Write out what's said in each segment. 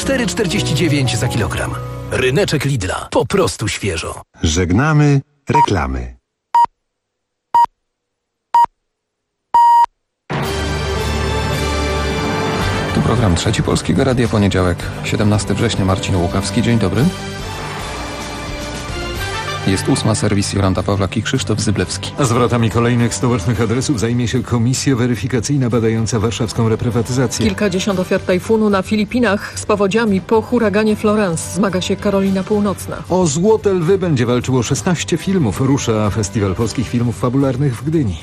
4,49 za kilogram. Ryneczek Lidla. Po prostu świeżo. Żegnamy reklamy. Tu program Trzeci Polskiego Radia, poniedziałek, 17 września, Marcin Łukawski. Dzień dobry. Jest 8, serwis Jolanta Pawlak i Krzysztof Zyblewski. Zwrotami kolejnych stołecznych adresów zajmie się komisja weryfikacyjna badająca warszawską reprywatyzację. Kilkadziesiąt ofiar tajfunu na Filipinach z powodziami po huraganie Florence. Zmaga się Karolina Północna. O Złote Lwy będzie walczyło 16 filmów. Rusza Festiwal Polskich Filmów Fabularnych w Gdyni.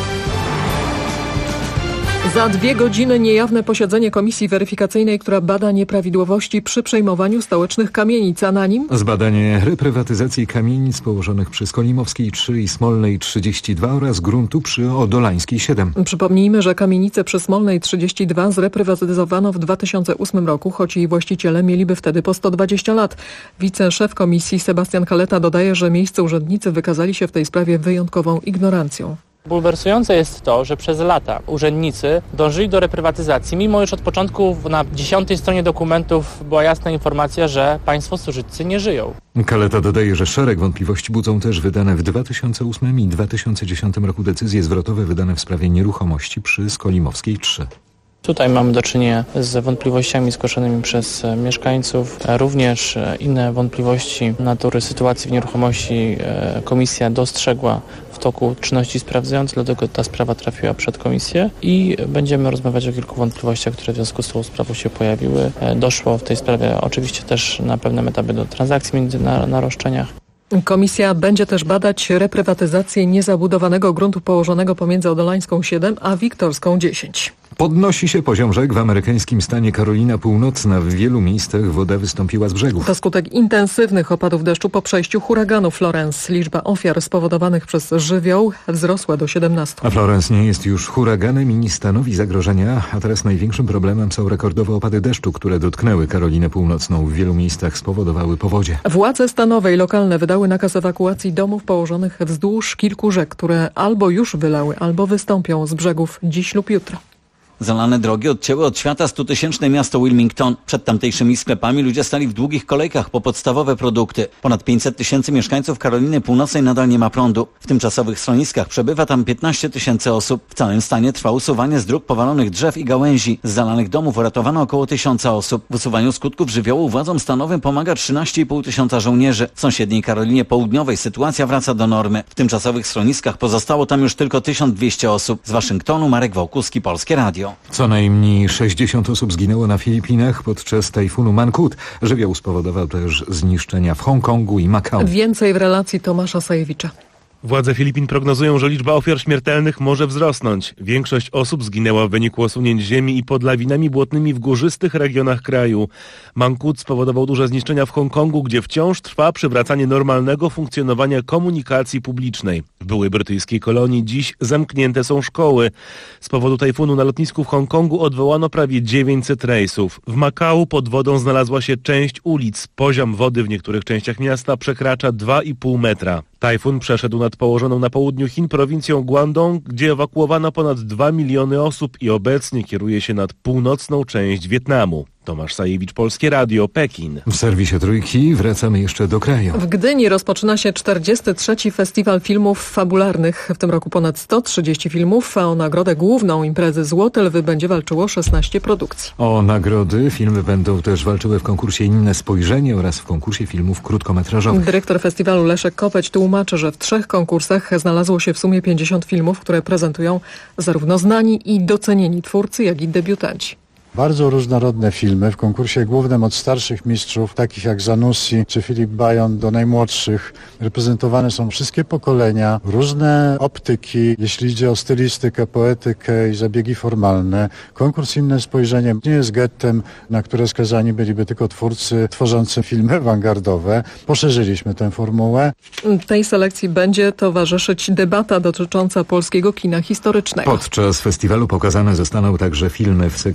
Za 2 godziny niejawne posiedzenie komisji weryfikacyjnej, która bada nieprawidłowości przy przejmowaniu stołecznych kamienic, a na nim Zbadanie reprywatyzacji kamienic położonych przy Skolimowskiej 3 i Smolnej 32 oraz gruntu przy Odolańskiej 7. Przypomnijmy, że kamienice przy Smolnej 32 zreprywatyzowano w 2008 roku, choć jej właściciele mieliby wtedy po 120 lat. Wiceszef komisji Sebastian Kaleta dodaje, że miejscy urzędnicy wykazali się w tej sprawie wyjątkową ignorancją. Bulwersujące jest to, że przez lata urzędnicy dążyli do reprywatyzacji, mimo iż od początku na 10. stronie dokumentów była jasna informacja, że państwo służybcy nie żyją. Kaleta dodaje, że szereg wątpliwości budzą też wydane w 2008 i 2010 roku decyzje zwrotowe wydane w sprawie nieruchomości przy Skolimowskiej 3. Tutaj mamy do czynienia z wątpliwościami zgłoszonymi przez mieszkańców. Również inne wątpliwości natury sytuacji w nieruchomości komisja dostrzegła w toku czynności sprawdzających, dlatego ta sprawa trafiła przed komisję i będziemy rozmawiać o kilku wątpliwościach, które w związku z tą sprawą się pojawiły. Doszło w tej sprawie oczywiście też na pewnym etapie do transakcji między na roszczeniach. Komisja będzie też badać reprywatyzację niezabudowanego gruntu położonego pomiędzy Odolańską 7 a Wiktorską 10. Podnosi się poziom rzek w amerykańskim stanie Karolina Północna. W wielu miejscach woda wystąpiła z brzegów. To skutek intensywnych opadów deszczu po przejściu huraganu Florence. Liczba ofiar spowodowanych przez żywioł wzrosła do 17. A Florence nie jest już huraganem i nie stanowi zagrożenia, a teraz największym problemem są rekordowe opady deszczu, które dotknęły Karolinę Północną. W wielu miejscach spowodowały powodzie. Władze stanowe i lokalne wydały nakaz ewakuacji domów położonych wzdłuż kilku rzek, które albo już wylały, albo wystąpią z brzegów dziś lub jutro. Zalane drogi odcięły od świata 100-tysięczne miasto Wilmington. Przed tamtejszymi sklepami ludzie stali w długich kolejkach po podstawowe produkty. Ponad 500 tysięcy mieszkańców Karoliny Północnej nadal nie ma prądu. W tymczasowych schroniskach przebywa tam 15 tysięcy osób. W całym stanie trwa usuwanie z dróg powalonych drzew i gałęzi. Z zalanych domów uratowano około 1000 osób. W usuwaniu skutków żywiołu władzom stanowym pomaga 13,5 tysiąca żołnierzy. W sąsiedniej Karolinie Południowej sytuacja wraca do normy. W tymczasowych schroniskach pozostało tam już tylko 1200 osób. Z Waszyngtonu Marek Wałkuski, Polskie Radio. Co najmniej 60 osób zginęło na Filipinach podczas tajfunu Mangkhut. Żywioł spowodował też zniszczenia w Hongkongu i Makao. Więcej w relacji Tomasza Sajewicza. Władze Filipin prognozują, że liczba ofiar śmiertelnych może wzrosnąć. Większość osób zginęła w wyniku osunięć ziemi i pod lawinami błotnymi w górzystych regionach kraju. Mangkhut spowodował duże zniszczenia w Hongkongu, gdzie wciąż trwa przywracanie normalnego funkcjonowania komunikacji publicznej. W byłej brytyjskiej kolonii dziś zamknięte są szkoły. Z powodu tajfunu na lotnisku w Hongkongu odwołano prawie 900 rejsów. W Makao pod wodą znalazła się część ulic. Poziom wody w niektórych częściach miasta przekracza 2,5 metra. Tajfun przeszedł nad położoną na południu Chin prowincją Guangdong, gdzie ewakuowano ponad 2 miliony osób i obecnie kieruje się nad północną część Wietnamu. Tomasz Sajewicz, Polskie Radio, Pekin. W serwisie Trójki wracamy jeszcze do kraju. W Gdyni rozpoczyna się 43. Festiwal Filmów Fabularnych. W tym roku ponad 130 filmów, a o nagrodę główną imprezy Złote Lwy będzie walczyło 16 produkcji. O nagrody filmy będą też walczyły w konkursie Inne Spojrzenie oraz w konkursie filmów krótkometrażowych. Dyrektor festiwalu Leszek Kopeć tłumaczy, że w 3 konkursach znalazło się w sumie 50 filmów, które prezentują zarówno znani i docenieni twórcy, jak i debiutanci. Bardzo różnorodne filmy w konkursie głównym od starszych mistrzów, takich jak Zanussi czy Philip Bajon, do najmłodszych. Reprezentowane są wszystkie pokolenia, różne optyki, jeśli idzie o stylistykę, poetykę i zabiegi formalne. Konkurs Inne Spojrzenie nie jest gettem, na które skazani byliby tylko twórcy tworzący filmy awangardowe. Poszerzyliśmy tę formułę. Tej selekcji będzie towarzyszyć debata dotycząca polskiego kina historycznego. Podczas festiwalu pokazane zostaną także filmy w sekcji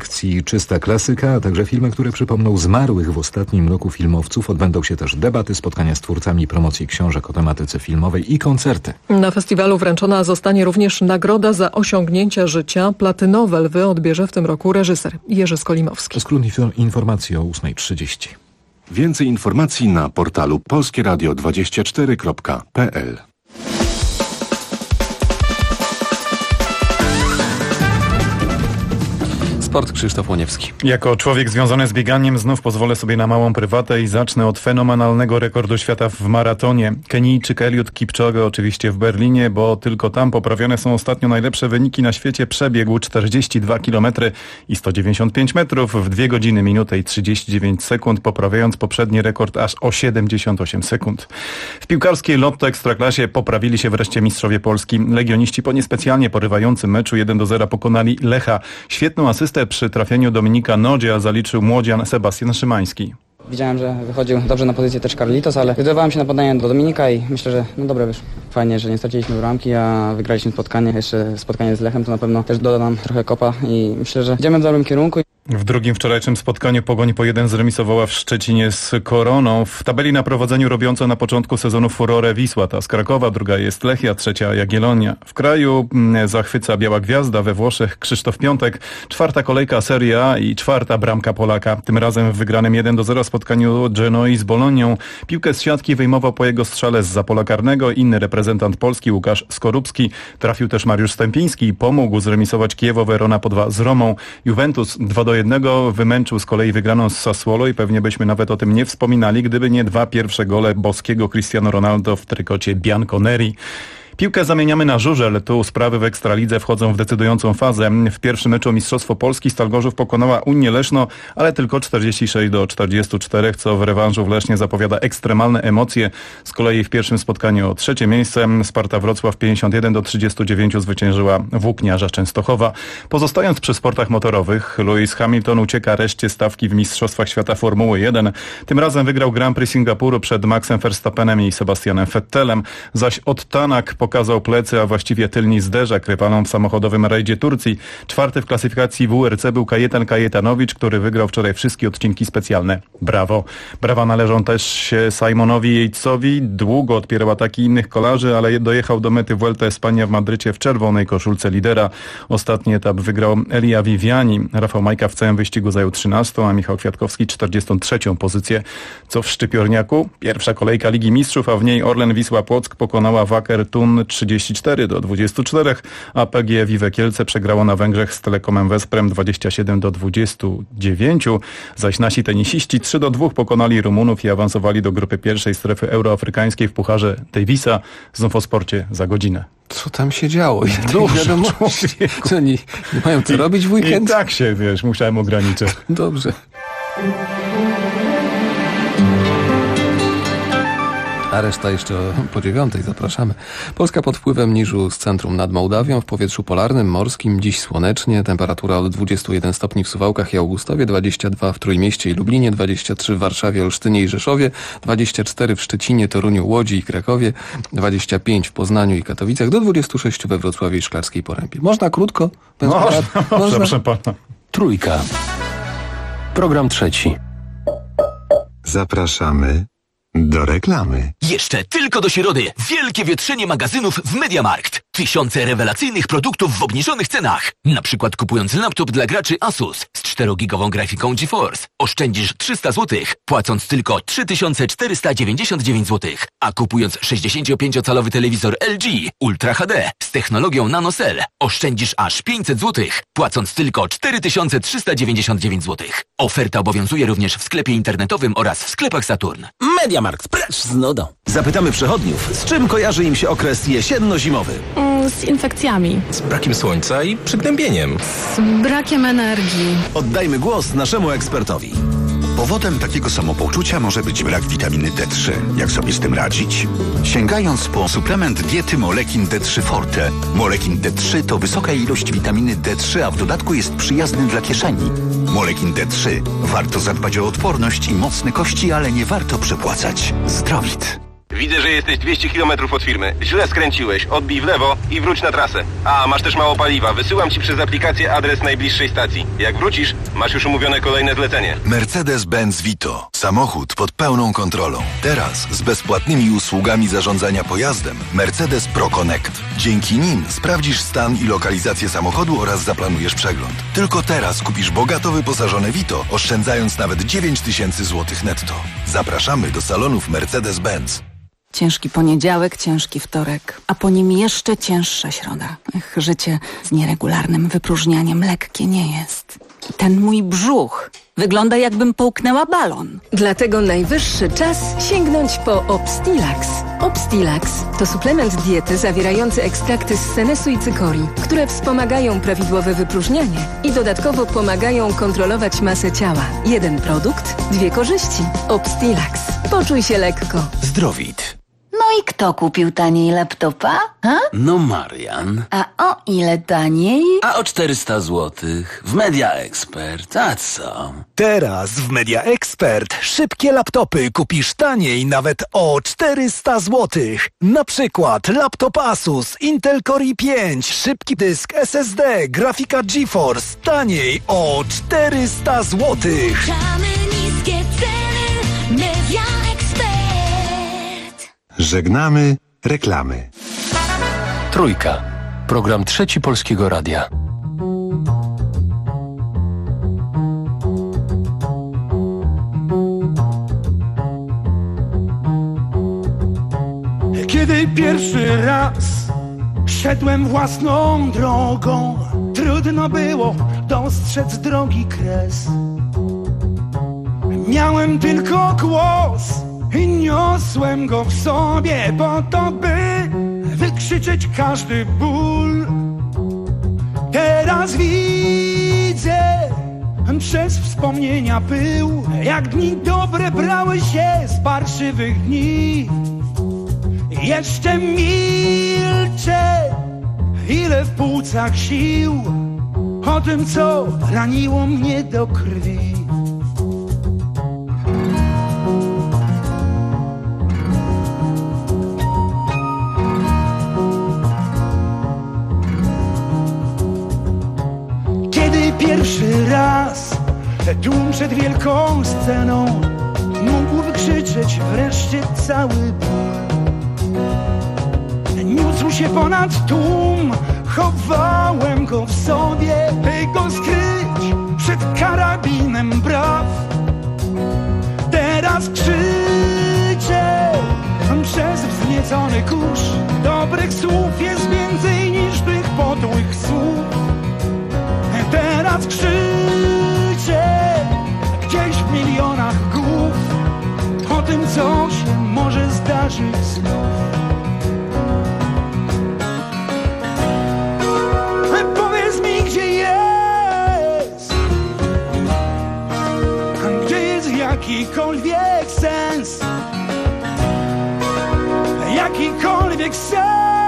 czysta klasyka, a także filmy, które przypomną zmarłych w ostatnim roku filmowców. Odbędą się też debaty, spotkania z twórcami, promocji książek o tematyce filmowej i koncerty. Na festiwalu wręczona zostanie również nagroda za osiągnięcia życia. Platynowe Lwy odbierze w tym roku reżyser Jerzy Skolimowski. To skrót informacji o 8:30. Więcej informacji na portalu polskieradio24.pl. Sport, Krzysztof Łoniewski. Jako człowiek związany z bieganiem znów pozwolę sobie na małą prywatę i zacznę od fenomenalnego rekordu świata w maratonie. Kenijczyk Eliud Kipchoge oczywiście w Berlinie, bo tylko tam poprawione są ostatnio najlepsze wyniki na świecie. Przebiegł 42 km i 195 metrów w 2 godziny, minutę i 39 sekund, poprawiając poprzedni rekord aż o 78 sekund. W piłkarskiej Lotto Ekstraklasie poprawili się wreszcie mistrzowie Polski. Legioniści po niespecjalnie porywającym meczu 1-0 pokonali Lecha. Świetną asystę przy trafieniu Dominika Nodzia zaliczył młodzian Sebastian Szymański. Widziałem, że wychodził dobrze na pozycję też Carlitos, ale zdecydowałem się na podanie do Dominika i myślę, że dobra, wiesz, fajnie, że nie straciliśmy bramki, a wygraliśmy spotkanie. Jeszcze spotkanie z Lechem to na pewno też doda nam trochę kopa i myślę, że idziemy w dobrym kierunku. W drugim wczorajszym spotkaniu Pogoń po 1 zremisowała w Szczecinie z Koroną. W tabeli na prowadzeniu robiąca na początku sezonu furorę Wisła, ta z Krakowa, druga jest Lechia, trzecia Jagiellonia. W kraju zachwyca Biała Gwiazda, we Włoszech Krzysztof Piątek, 4. kolejka Serie A i 4. bramka Polaka. Tym razem w wygranym 1-0 spotkaniu Genoi z Bolonią. Piłkę z siatki wyjmował po jego strzale zza pola karnego inny reprezentant Polski Łukasz Skorupski. Trafił też Mariusz Stępiński i pomógł zremisować Kiewo Verona po 2 z Romą. Juventus 2-1 wymęczył z kolei wygraną z Sassuolo i pewnie byśmy nawet o tym nie wspominali, gdyby nie 2 pierwsze gole boskiego Cristiano Ronaldo w trykocie Bianconeri. Piłkę zamieniamy na żużel. Tu sprawy w Ekstralidze wchodzą w decydującą fazę. W pierwszym meczu o Mistrzostwo Polski Stal Gorzów pokonała Unię Leszno, ale tylko 46-44, co w rewanżu w Lesznie zapowiada ekstremalne emocje. Z kolei w pierwszym spotkaniu o 3. miejsce Sparta Wrocław 51-39 zwyciężyła Włókniarza Częstochowa. Pozostając przy sportach motorowych, Lewis Hamilton ucieka reszcie stawki w Mistrzostwach Świata Formuły 1. Tym razem wygrał Grand Prix Singapuru przed Maxem Verstappenem i Sebastianem Vettelem, zaś Ott Tanak pokazał plecy, a właściwie tylni zderzak rywanom w samochodowym rajdzie Turcji. 4. w klasyfikacji WRC był Kajetan Kajetanowicz, który wygrał wczoraj wszystkie odcinki specjalne. Brawo! Brawa należą też się Simonowi Yatesowi. Długo odpierał ataki innych kolarzy, ale dojechał do mety Vuelta Espania w Madrycie w czerwonej koszulce lidera. Ostatni etap wygrał Elia Viviani. Rafał Majka w całym wyścigu zajął 13, a Michał Kwiatkowski 43. pozycję. Co w Szczypiorniaku? Pierwsza kolejka Ligi Mistrzów, a w niej Orlen Wisła Płock pokonała Wacker Thun 34-24, a PGE Vive Kielce przegrało na Węgrzech z Telekomem Wesprem 27-29, zaś nasi tenisiści 3-2 pokonali Rumunów i awansowali do grupy pierwszej strefy euroafrykańskiej w Pucharze Davisa. Znów o sporcie za godzinę. Co tam się działo? Co oni nie mają co robić w weekend? I tak się, wiesz, musiałem ograniczyć. Dobrze. A reszta jeszcze po 9. Zapraszamy. Polska pod wpływem niżu z centrum nad Mołdawią, w powietrzu polarnym, morskim, dziś słonecznie, temperatura od 21 stopni w Suwałkach i Augustowie, 22 w Trójmieście i Lublinie, 23 w Warszawie, Olsztynie i Rzeszowie, 24 w Szczecinie, Toruniu, Łodzi i Krakowie, 25 w Poznaniu i Katowicach, do 26 we Wrocławiu i Szklarskiej Porębie. Można krótko? Można, proszę pana. Trójka. Program 3. Zapraszamy do reklamy. Jeszcze tylko do środy. Wielkie wietrzenie magazynów w MediaMarkt. Tysiące rewelacyjnych produktów w obniżonych cenach. Na przykład kupując laptop dla graczy Asus z 4-gigową grafiką GeForce oszczędzisz 300 zł, płacąc tylko 3499 zł. A kupując 65-calowy telewizor LG Ultra HD z technologią NanoCell oszczędzisz aż 500 zł, płacąc tylko 4399 zł. Oferta obowiązuje również w sklepie internetowym oraz w sklepach Saturn. MediaMarkt, precz z nudą. Zapytamy przechodniów, z czym kojarzy im się okres jesienno-zimowy? Z infekcjami. Z brakiem słońca i przygnębieniem. Z brakiem energii. Oddajmy głos naszemu ekspertowi. Powodem takiego samopoczucia może być brak witaminy D3. Jak sobie z tym radzić? Sięgając po suplement diety Molekin D3 Forte. Molekin D3 to wysoka ilość witaminy D3, a w dodatku jest przyjazny dla kieszeni. Molekin D3. Warto zadbać o odporność i mocne kości, ale nie warto przepłacać. Zdrowit. Widzę, że jesteś 200 km od firmy. Źle skręciłeś. Odbij w lewo i wróć na trasę. A, masz też mało paliwa. Wysyłam ci przez aplikację adres najbliższej stacji. Jak wrócisz, masz już umówione kolejne zlecenie. Mercedes-Benz Vito. Samochód pod pełną kontrolą. Teraz z bezpłatnymi usługami zarządzania pojazdem Mercedes Pro Connect. Dzięki nim sprawdzisz stan i lokalizację samochodu oraz zaplanujesz przegląd. Tylko teraz kupisz bogato wyposażone Vito, oszczędzając nawet 9000 zł netto. Zapraszamy do salonów Mercedes-Benz. Ciężki poniedziałek, ciężki wtorek, a po nim jeszcze cięższa środa. Życie z nieregularnym wypróżnianiem lekkie nie jest. Ten mój brzuch wygląda, jakbym połknęła balon. Dlatego najwyższy czas sięgnąć po Obstilax. Obstilax to suplement diety zawierający ekstrakty z senesu i cykorii, które wspomagają prawidłowe wypróżnianie i dodatkowo pomagają kontrolować masę ciała. Jeden produkt, dwie korzyści. Obstilax. Poczuj się lekko. Zdrowit. No i kto kupił taniej laptopa? Ha? No Marian. A o ile taniej? A o 400 zł. W Media Expert. A co? Teraz w Media Expert szybkie laptopy kupisz taniej nawet o 400 zł. Na przykład laptop Asus Intel Core i5, szybki dysk SSD, grafika GeForce taniej o 400 zł. Niskie ceny. Media Expert. Żegnamy reklamy. Trójka. Program Trzeci Polskiego Radia. Kiedy pierwszy raz szedłem własną drogą, trudno było dostrzec drogi kres. Miałem tylko głos i niosłem go w sobie po to, by wykrzyczeć każdy ból. Teraz widzę przez wspomnienia pył, jak dni dobre brały się z parszywych dni. Jeszcze milczę, ile w płucach sił, o tym, co raniło mnie do krwi. Kiedy pierwszy raz tłum przed wielką sceną mógł wykrzyczeć wreszcie cały ból. Niósł się ponad tłum, chowałem go w sobie, by go skryć przed karabinem braw. Teraz krzyczę przez wzniecony kurz. Dobrych słów jest więcej niż tych podłych słów. Teraz krzyczę gdzieś w milionach głów o tym, co się może zdarzyć znów. Powiedz mi, gdzie jest jakikolwiek sens, jakikolwiek sens.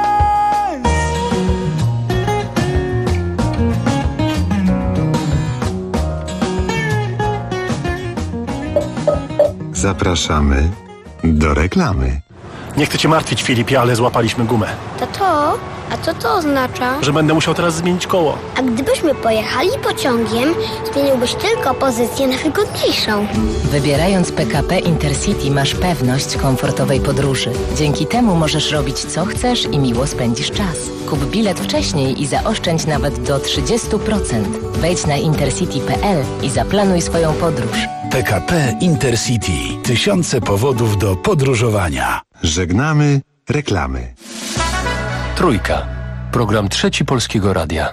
Zapraszamy do reklamy. Nie chcę cię martwić, Filipie, ale złapaliśmy gumę. Tato, a co to oznacza? Że będę musiał teraz zmienić koło. A gdybyśmy pojechali pociągiem, zmieniłbyś tylko pozycję na wygodniejszą. Wybierając PKP Intercity masz pewność komfortowej podróży. Dzięki temu możesz robić co chcesz i miło spędzisz czas. Kup bilet wcześniej i zaoszczędź nawet do 30%. Wejdź na intercity.pl i zaplanuj swoją podróż. PKP Intercity. Tysiące powodów do podróżowania. Żegnamy reklamy. Trójka. Program Trzeci Polskiego Radia.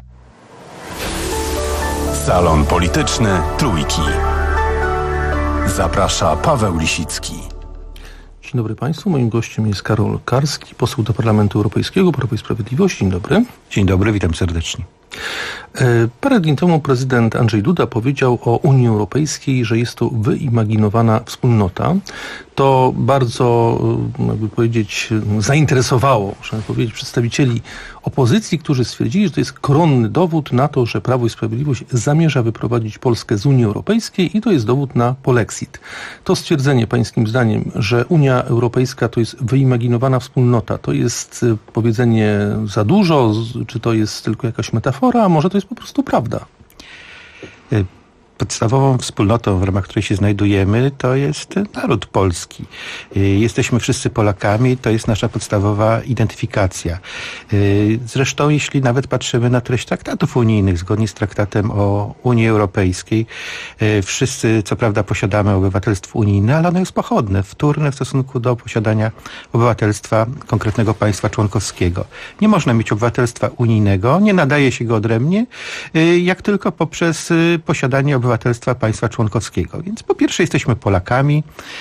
Salon Polityczny Trójki. Zaprasza Paweł Lisicki. Dzień dobry Państwu. Moim gościem jest Karol Karski, poseł do Parlamentu Europejskiego, Prawo i Sprawiedliwość. Dzień dobry. Dzień dobry, witam serdecznie. Parę dni temu prezydent Andrzej Duda powiedział o Unii Europejskiej, że jest to wyimaginowana wspólnota. To bardzo, jakby powiedzieć, zainteresowało, można powiedzieć, przedstawicieli opozycji, którzy stwierdzili, że to jest koronny dowód na to, że Prawo i Sprawiedliwość zamierza wyprowadzić Polskę z Unii Europejskiej i to jest dowód na polexit. To stwierdzenie pańskim zdaniem, że Unia Europejska to jest wyimaginowana wspólnota, to jest powiedzenie za dużo, czy to jest tylko jakaś metafora, a może to jest po prostu prawda? Podstawową wspólnotą, w ramach której się znajdujemy, to jest naród polski. Jesteśmy wszyscy Polakami, to jest nasza podstawowa identyfikacja. Zresztą, jeśli nawet patrzymy na treść traktatów unijnych, zgodnie z traktatem o Unii Europejskiej, wszyscy, co prawda, posiadamy obywatelstwo unijne, ale ono jest pochodne, wtórne w stosunku do posiadania obywatelstwa konkretnego państwa członkowskiego. Nie można mieć obywatelstwa unijnego, nie nadaje się go odrębnie, jak tylko poprzez posiadanie obywatelstwa państwa członkowskiego. Więc po pierwsze jesteśmy Polakami,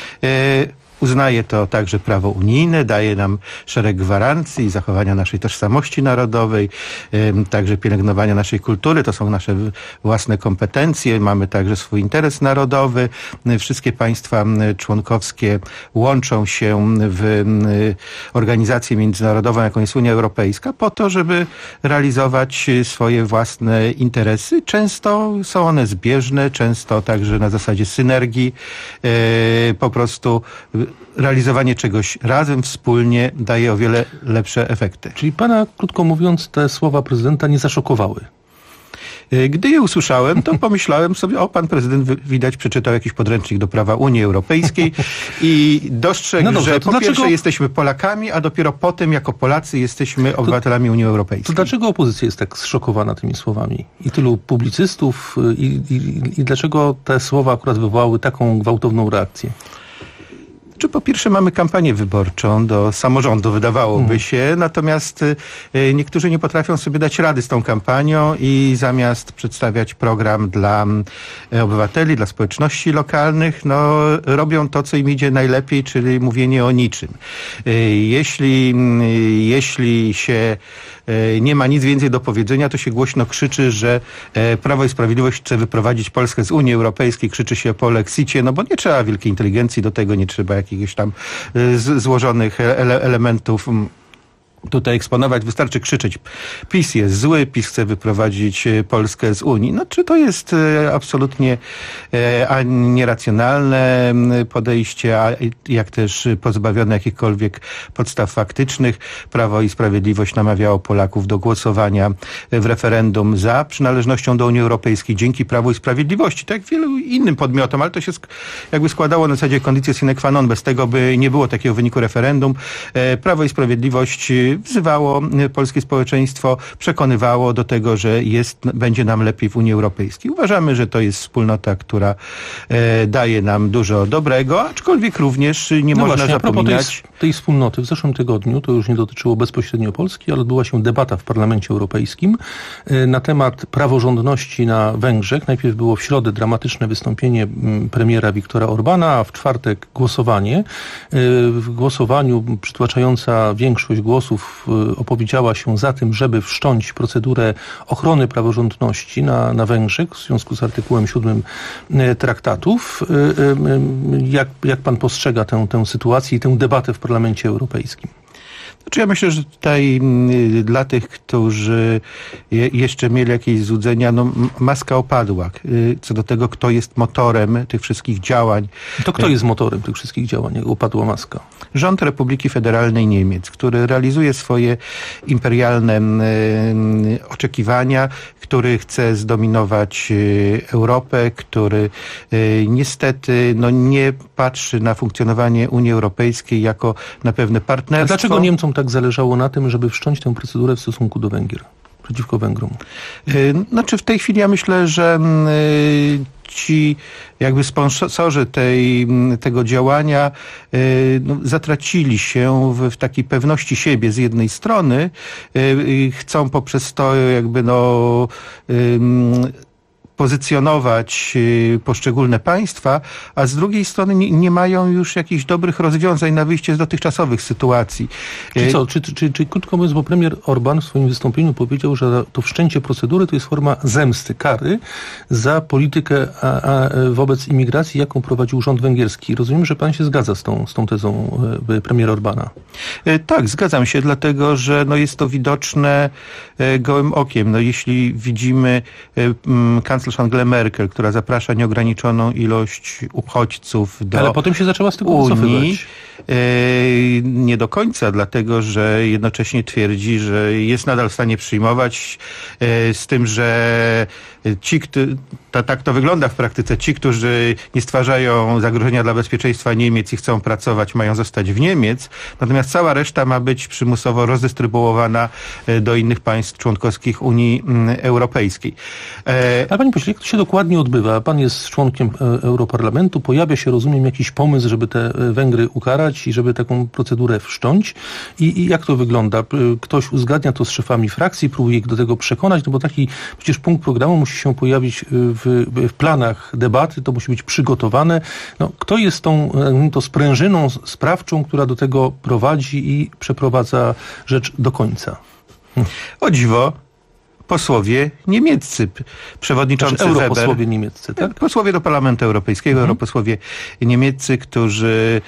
uznaje to także prawo unijne, daje nam szereg gwarancji zachowania naszej tożsamości narodowej, także pielęgnowania naszej kultury. To są nasze własne kompetencje. Mamy także swój interes narodowy. Wszystkie państwa członkowskie łączą się w organizację międzynarodową, jaką jest Unia Europejska, po to, żeby realizować swoje własne interesy. Często są one zbieżne, często także na zasadzie synergii. Po prostu realizowanie czegoś razem, wspólnie daje o wiele lepsze efekty. Czyli pana, krótko mówiąc, te słowa prezydenta nie zaszokowały? Gdy je usłyszałem, to pomyślałem sobie, pan prezydent widać przeczytał jakiś podręcznik do prawa Unii Europejskiej i dostrzegł, że po pierwsze jesteśmy Polakami, a dopiero potem jako Polacy jesteśmy obywatelami Unii Europejskiej. To dlaczego opozycja jest tak zszokowana tymi słowami? I tylu publicystów i dlaczego te słowa akurat wywołały taką gwałtowną reakcję? Czy po pierwsze mamy kampanię wyborczą do samorządu, wydawałoby się, natomiast niektórzy nie potrafią sobie dać rady z tą kampanią i zamiast przedstawiać program dla obywateli, dla społeczności lokalnych, robią to, co im idzie najlepiej, czyli mówienie o niczym. Jeśli się nie ma nic więcej do powiedzenia, to się głośno krzyczy, że Prawo i Sprawiedliwość chce wyprowadzić Polskę z Unii Europejskiej, krzyczy się o polexicie, bo nie trzeba wielkiej inteligencji do tego, nie trzeba jakichś tam złożonych elementów tutaj eksponować, wystarczy krzyczeć: PiS jest zły, PiS chce wyprowadzić Polskę z Unii. Czy to jest absolutnie nieracjonalne podejście, jak też pozbawione jakichkolwiek podstaw faktycznych. Prawo i Sprawiedliwość namawiało Polaków do głosowania w referendum za przynależnością do Unii Europejskiej dzięki Prawu i Sprawiedliwości, tak jak wielu innym podmiotom, ale to się jakby składało na zasadzie condicio sine qua non. Bez tego by nie było takiego wyniku referendum. Prawo i Sprawiedliwość wzywało polskie społeczeństwo, przekonywało do tego, że będzie nam lepiej w Unii Europejskiej. Uważamy, że to jest wspólnota, która daje nam dużo dobrego, aczkolwiek również nie można zapominać. Tej wspólnoty w zeszłym tygodniu, to już nie dotyczyło bezpośrednio Polski, ale odbyła się debata w Parlamencie Europejskim na temat praworządności na Węgrzech. Najpierw było w środę dramatyczne wystąpienie premiera Viktora Orbana, a w czwartek głosowanie. W głosowaniu przytłaczająca większość głosów opowiedziała się za tym, żeby wszcząć procedurę ochrony praworządności na Węgrzech w związku z artykułem 7 traktatów. Jak pan postrzega tę sytuację i tę debatę w Parlamencie Europejskim? Ja myślę, że tutaj dla tych, którzy jeszcze mieli jakieś złudzenia, maska opadła. Co do tego, kto jest motorem tych wszystkich działań. To kto jest motorem tych wszystkich działań, jak opadła maska? Rząd Republiki Federalnej Niemiec, który realizuje swoje imperialne oczekiwania, który chce zdominować Europę, który niestety nie patrzy na funkcjonowanie Unii Europejskiej jako na pewne partnerstwo. A dlaczego Niemcom tak zależało na tym, żeby wszcząć tę procedurę w stosunku do Węgier, przeciwko Węgrom? W tej chwili ja myślę, że ci jakby sponsorzy tego działania zatracili się w takiej pewności siebie z jednej strony, chcą poprzez to pozycjonować poszczególne państwa, a z drugiej strony nie mają już jakichś dobrych rozwiązań na wyjście z dotychczasowych sytuacji. Czy krótko mówiąc, bo premier Orbán w swoim wystąpieniu powiedział, że to wszczęcie procedury to jest forma zemsty, kary za politykę wobec imigracji, jaką prowadził rząd węgierski. Rozumiem, że pan się zgadza z tą tezą premiera Orbána. Tak, zgadzam się, dlatego że jest to widoczne gołym okiem. Jeśli widzimy kanclerz Angelę Merkel, która zaprasza nieograniczoną ilość uchodźców do Ale potem się zaczęła z tego Unii, wycofywać. Nie do końca, dlatego że jednocześnie twierdzi, że jest nadal w stanie przyjmować, z tym, że tak to wygląda w praktyce. Ci, którzy nie stwarzają zagrożenia dla bezpieczeństwa Niemiec i chcą pracować, mają zostać w Niemiec, natomiast cała reszta ma być przymusowo rozdystrybuowana do innych państw członkowskich Unii Europejskiej. Ale panie pośle, jak to się dokładnie odbywa? Pan jest członkiem Europarlamentu, pojawia się, rozumiem, jakiś pomysł, żeby te Węgry ukarać i żeby taką procedurę wszcząć. I jak to wygląda? Ktoś uzgadnia to z szefami frakcji, próbuje ich do tego przekonać, bo taki przecież punkt programu musi się pojawić w planach debaty, to musi być przygotowane. Kto jest tą sprężyną sprawczą, która do tego prowadzi i przeprowadza rzecz do końca? O dziwo, posłowie niemieccy, przewodniczący europosłowie niemieccy, tak? Posłowie do Parlamentu Europejskiego, europosłowie niemieccy, którzy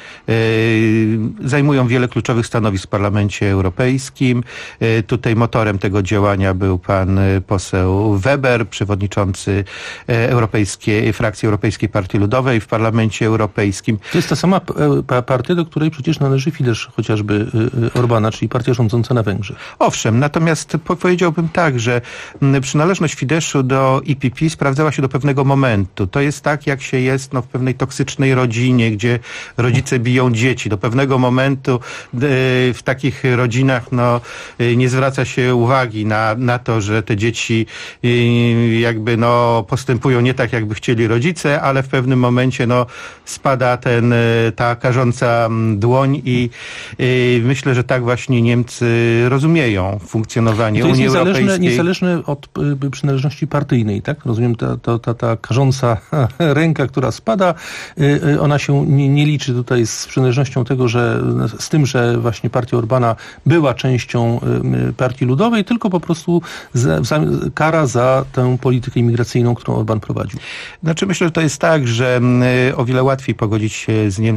zajmują wiele kluczowych stanowisk w Parlamencie Europejskim. Tutaj motorem tego działania był pan poseł Weber, przewodniczący frakcji Europejskiej Partii Ludowej w Parlamencie Europejskim. To jest ta sama partia, do której przecież należy Fidesz chociażby Orbána, czyli partia rządząca na Węgrzech. Owszem, natomiast powiedziałbym tak, że przynależność Fideszu do EPP sprawdzała się do pewnego momentu. To jest tak, jak się jest w pewnej toksycznej rodzinie, gdzie rodzice biją dzieci. Do pewnego momentu w takich rodzinach nie zwraca się uwagi na to, że te dzieci jakby postępują nie tak, jakby chcieli rodzice, ale w pewnym momencie spada ta karząca dłoń i myślę, że tak właśnie Niemcy rozumieją funkcjonowanie Unii Europejskiej. Niezależne od przynależności partyjnej, tak? Rozumiem, ta karząca ręka, która spada, ona się nie liczy tutaj z przynależnością tego, z tym, że właśnie partia Orbána była częścią Partii Ludowej, tylko po prostu kara za tę politykę imigracyjną, którą Orbán prowadził. Myślę, że to jest tak, że o wiele łatwiej pogodzić się z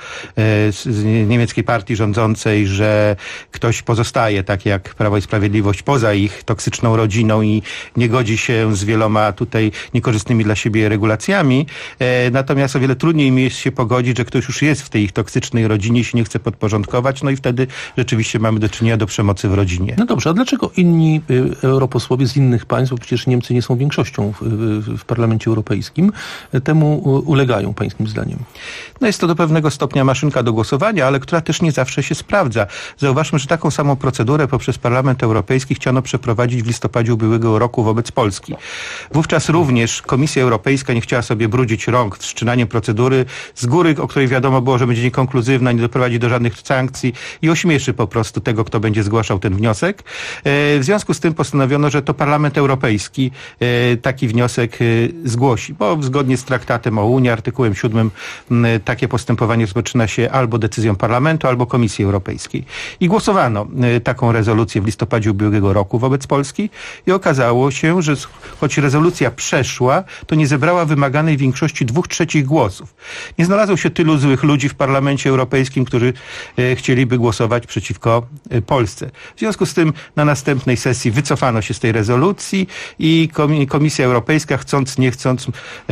niemieckiej partii rządzącej, że ktoś pozostaje, tak jak Prawo i Sprawiedliwość, poza ich toksyczną rodziną i nie godzi się z wieloma tutaj niekorzystnymi dla siebie regulacjami. Natomiast o wiele trudniej mi jest się pogodzić, że ktoś już jest w tej ich toksycznej rodzinie, się nie chce podporządkować, i wtedy rzeczywiście mamy do czynienia do przemocy w rodzinie. No dobrze, a dlaczego inni europosłowie z innych państw, bo przecież Niemcy nie są większością w Parlamencie Europejskim, temu ulegają pańskim zdaniem? Jest to do pewnego stopnia maszynka do głosowania, ale która też nie zawsze się sprawdza. Zauważmy, że taką samą procedurę poprzez Parlament Europejski chciano przeprowadzić w listopadzie ubiegłego roku wobec Polski. Wówczas również Komisja Europejska nie chciała sobie brudzić rąk wszczynaniem procedury z góry, o której wiadomo było, że będzie niekonkluzywna, nie doprowadzi do żadnych sankcji i ośmieszy po prostu tego, kto będzie zgłaszał ten wniosek. W związku z tym postanowiono, że to Parlament Europejski taki wniosek zgłosi, bo zgodnie z traktatem o Unii, artykułem 7, takie postępowanie rozpoczyna się albo decyzją Parlamentu, albo Komisji Europejskiej. I głosowano taką rezolucję w listopadzie ubiegłego roku wobec Polski i okazało się, że choć rezolucja przeszła, to nie zebrała wymaganej większości 2/3 głosów. Nie znalazło się tylu złych ludzi w Parlamencie Europejskim, którzy chcieliby głosować przeciwko Polsce. W związku z tym na następnej sesji wycofano się z tej rezolucji i Komisja Europejska, chcąc nie chcąc,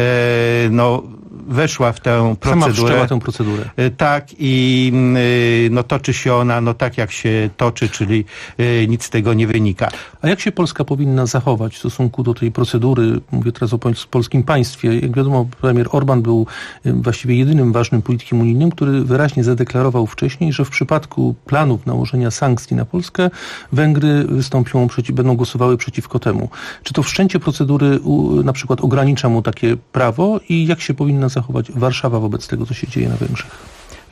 weszła w tę procedurę. Sama wszczęła tę procedurę. Tak i toczy się ona tak, jak się toczy, czyli nic z tego nie wynika. A jak się Polska powinna zachować w stosunku do tej procedury? Mówię teraz o polskim państwie. Jak wiadomo, premier Orbán był właściwie jedynym ważnym politykiem unijnym, który wyraźnie zadeklarował wcześniej, że w przypadku planów nałożenia sankcji na Polskę Węgry będą głosowały przeciwko temu. Czy to wszczęcie procedury na przykład ogranicza mu takie prawo i jak się powinna zachować Warszawa wobec tego, co się dzieje na Węgrzech?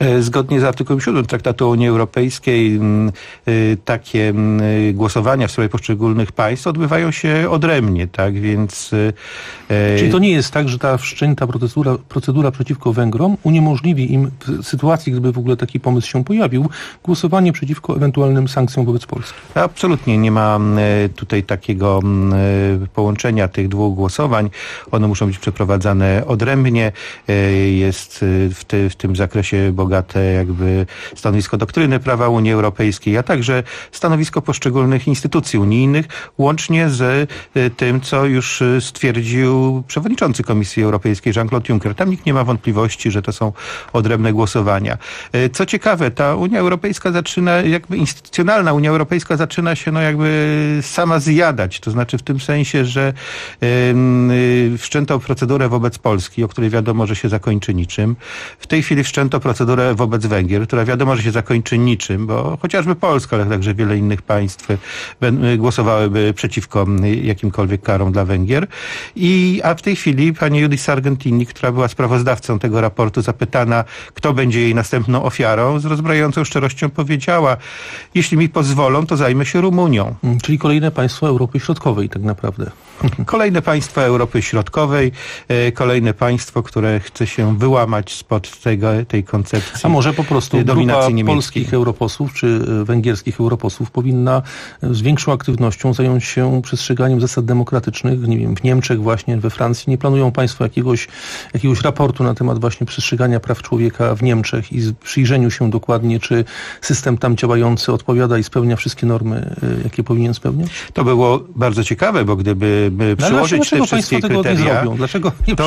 Zgodnie z artykułem 7 Traktatu o Unii Europejskiej takie głosowania w sprawie poszczególnych państw odbywają się odrębnie, tak, więc... Czyli to nie jest tak, że ta wszczęta procedura przeciwko Węgrom uniemożliwi im w sytuacji, gdyby w ogóle taki pomysł się pojawił, głosowanie przeciwko ewentualnym sankcjom wobec Polski? Absolutnie nie ma tutaj takiego połączenia tych dwóch głosowań. One muszą być przeprowadzane odrębnie. Jest w tym zakresie bogate jakby stanowisko doktryny prawa Unii Europejskiej, a także stanowisko poszczególnych instytucji unijnych, łącznie z tym, co już stwierdził przewodniczący Komisji Europejskiej Jean-Claude Juncker. Tam nikt nie ma wątpliwości, że to są odrębne głosowania. Co ciekawe, ta Unia Europejska instytucjonalna Unia Europejska zaczyna się jakby sama zjadać. To znaczy w tym sensie, że wszczęto procedurę wobec Polski, o której wiadomo, że się zakończy niczym. W tej chwili wszczęto procedurę wobec Węgier, która wiadomo, że się zakończy niczym, bo chociażby Polska, ale także wiele innych państw głosowałyby przeciwko jakimkolwiek karom dla Węgier. A w tej chwili pani Judith Sargentini, która była sprawozdawcą tego raportu, zapytana, kto będzie jej następną ofiarą, z rozbrajającą szczerością powiedziała: jeśli mi pozwolą, to zajmę się Rumunią. Czyli kolejne państwo Europy Środkowej tak naprawdę. Kolejne państwo Europy Środkowej, kolejne państwo, które chce się wyłamać spod tej koncepcji. A może po prostu dominacji grupa niemieckiej. polskich europosłów czy węgierskich europosłów powinna z większą aktywnością zająć się przestrzeganiem zasad demokratycznych, nie wiem, w Niemczech właśnie, we Francji. Nie planują państwo jakiegoś raportu na temat właśnie przestrzegania praw człowieka w Niemczech i przyjrzeniu się dokładnie, czy system tam działający odpowiada i spełnia wszystkie normy, jakie powinien spełniać? To było bardzo ciekawe, bo gdyby przyłożyć te wszystkie kryteria, to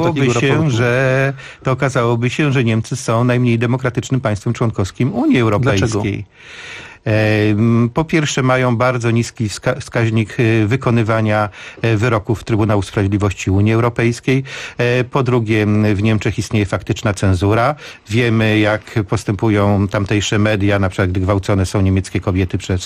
okazałoby się, że Niemcy są najmniej demokratycznym państwem członkowskim Unii Europejskiej. Dlaczego? Po pierwsze, mają bardzo niski wskaźnik wykonywania wyroków Trybunału Sprawiedliwości Unii Europejskiej. Po drugie, w Niemczech istnieje faktyczna cenzura. Wiemy, jak postępują tamtejsze media, na przykład gdy gwałcone są niemieckie kobiety przez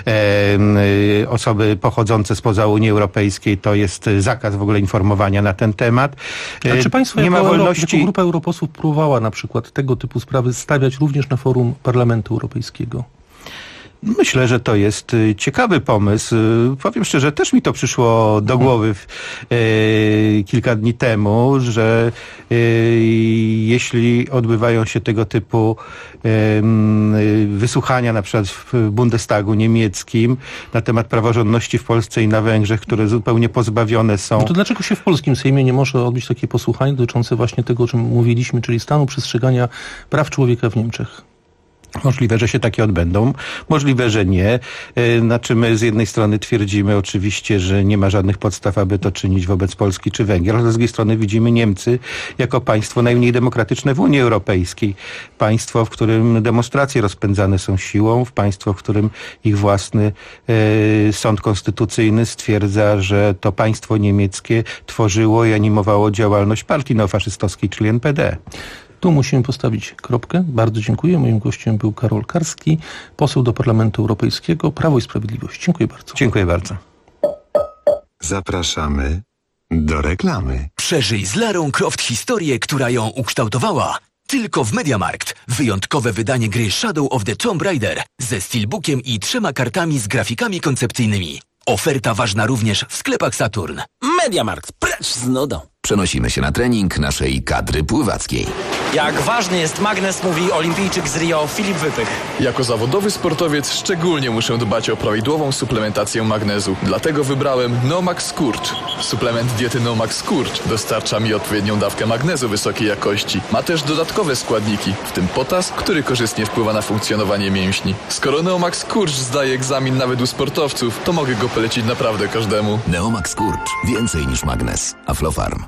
osoby pochodzące spoza Unii Europejskiej. To jest zakaz w ogóle informowania na ten temat. A czy państwo jako grupa europosłów próbowała na przykład tego typu sprawy stawiać również na forum Parlamentu Europejskiego? Myślę, że to jest ciekawy pomysł. Powiem szczerze, też mi to przyszło do głowy kilka dni temu, że jeśli odbywają się tego typu wysłuchania na przykład w Bundestagu niemieckim na temat praworządności w Polsce i na Węgrzech, które zupełnie pozbawione są... No to dlaczego się w polskim Sejmie nie może odbyć takie posłuchanie dotyczące właśnie tego, o czym mówiliśmy, czyli stanu przestrzegania praw człowieka w Niemczech? Możliwe, że się takie odbędą, możliwe, że nie. Znaczy my z jednej strony twierdzimy oczywiście, że nie ma żadnych podstaw, aby to czynić wobec Polski czy Węgier, ale z drugiej strony widzimy Niemcy jako państwo najmniej demokratyczne w Unii Europejskiej. Państwo, w którym demonstracje rozpędzane są siłą, państwo, w którym ich własny sąd konstytucyjny stwierdza, że to państwo niemieckie tworzyło i animowało działalność partii neofaszystowskiej, czyli NPD. Tu musimy postawić kropkę. Bardzo dziękuję. Moim gościem był Karol Karski, poseł do Parlamentu Europejskiego, Prawo i Sprawiedliwość. Dziękuję bardzo. Dziękuję bardzo. Zapraszamy do reklamy. Przeżyj z Larą Croft historię, która ją ukształtowała. Tylko w MediaMarkt. Wyjątkowe wydanie gry Shadow of the Tomb Raider ze steelbookiem i 3 kartami z grafikami koncepcyjnymi. Oferta ważna również w sklepach Saturn. MediaMarkt, precz z nudą. Przenosimy się na trening naszej kadry pływackiej. Jak ważny jest magnes, mówi olimpijczyk z Rio Filip Wypych. Jako zawodowy sportowiec szczególnie muszę dbać o prawidłową suplementację magnezu. Dlatego wybrałem Nomax Skurcz. Suplement diety Nomax Skurcz dostarcza mi odpowiednią dawkę magnezu wysokiej jakości. Ma też dodatkowe składniki, w tym potas, który korzystnie wpływa na funkcjonowanie mięśni. Skoro Neomax Skurcz zdaje egzamin nawet u sportowców, to mogę go polecić naprawdę każdemu. Neomax Skurcz. Więcej niż magnes. Aflofarm.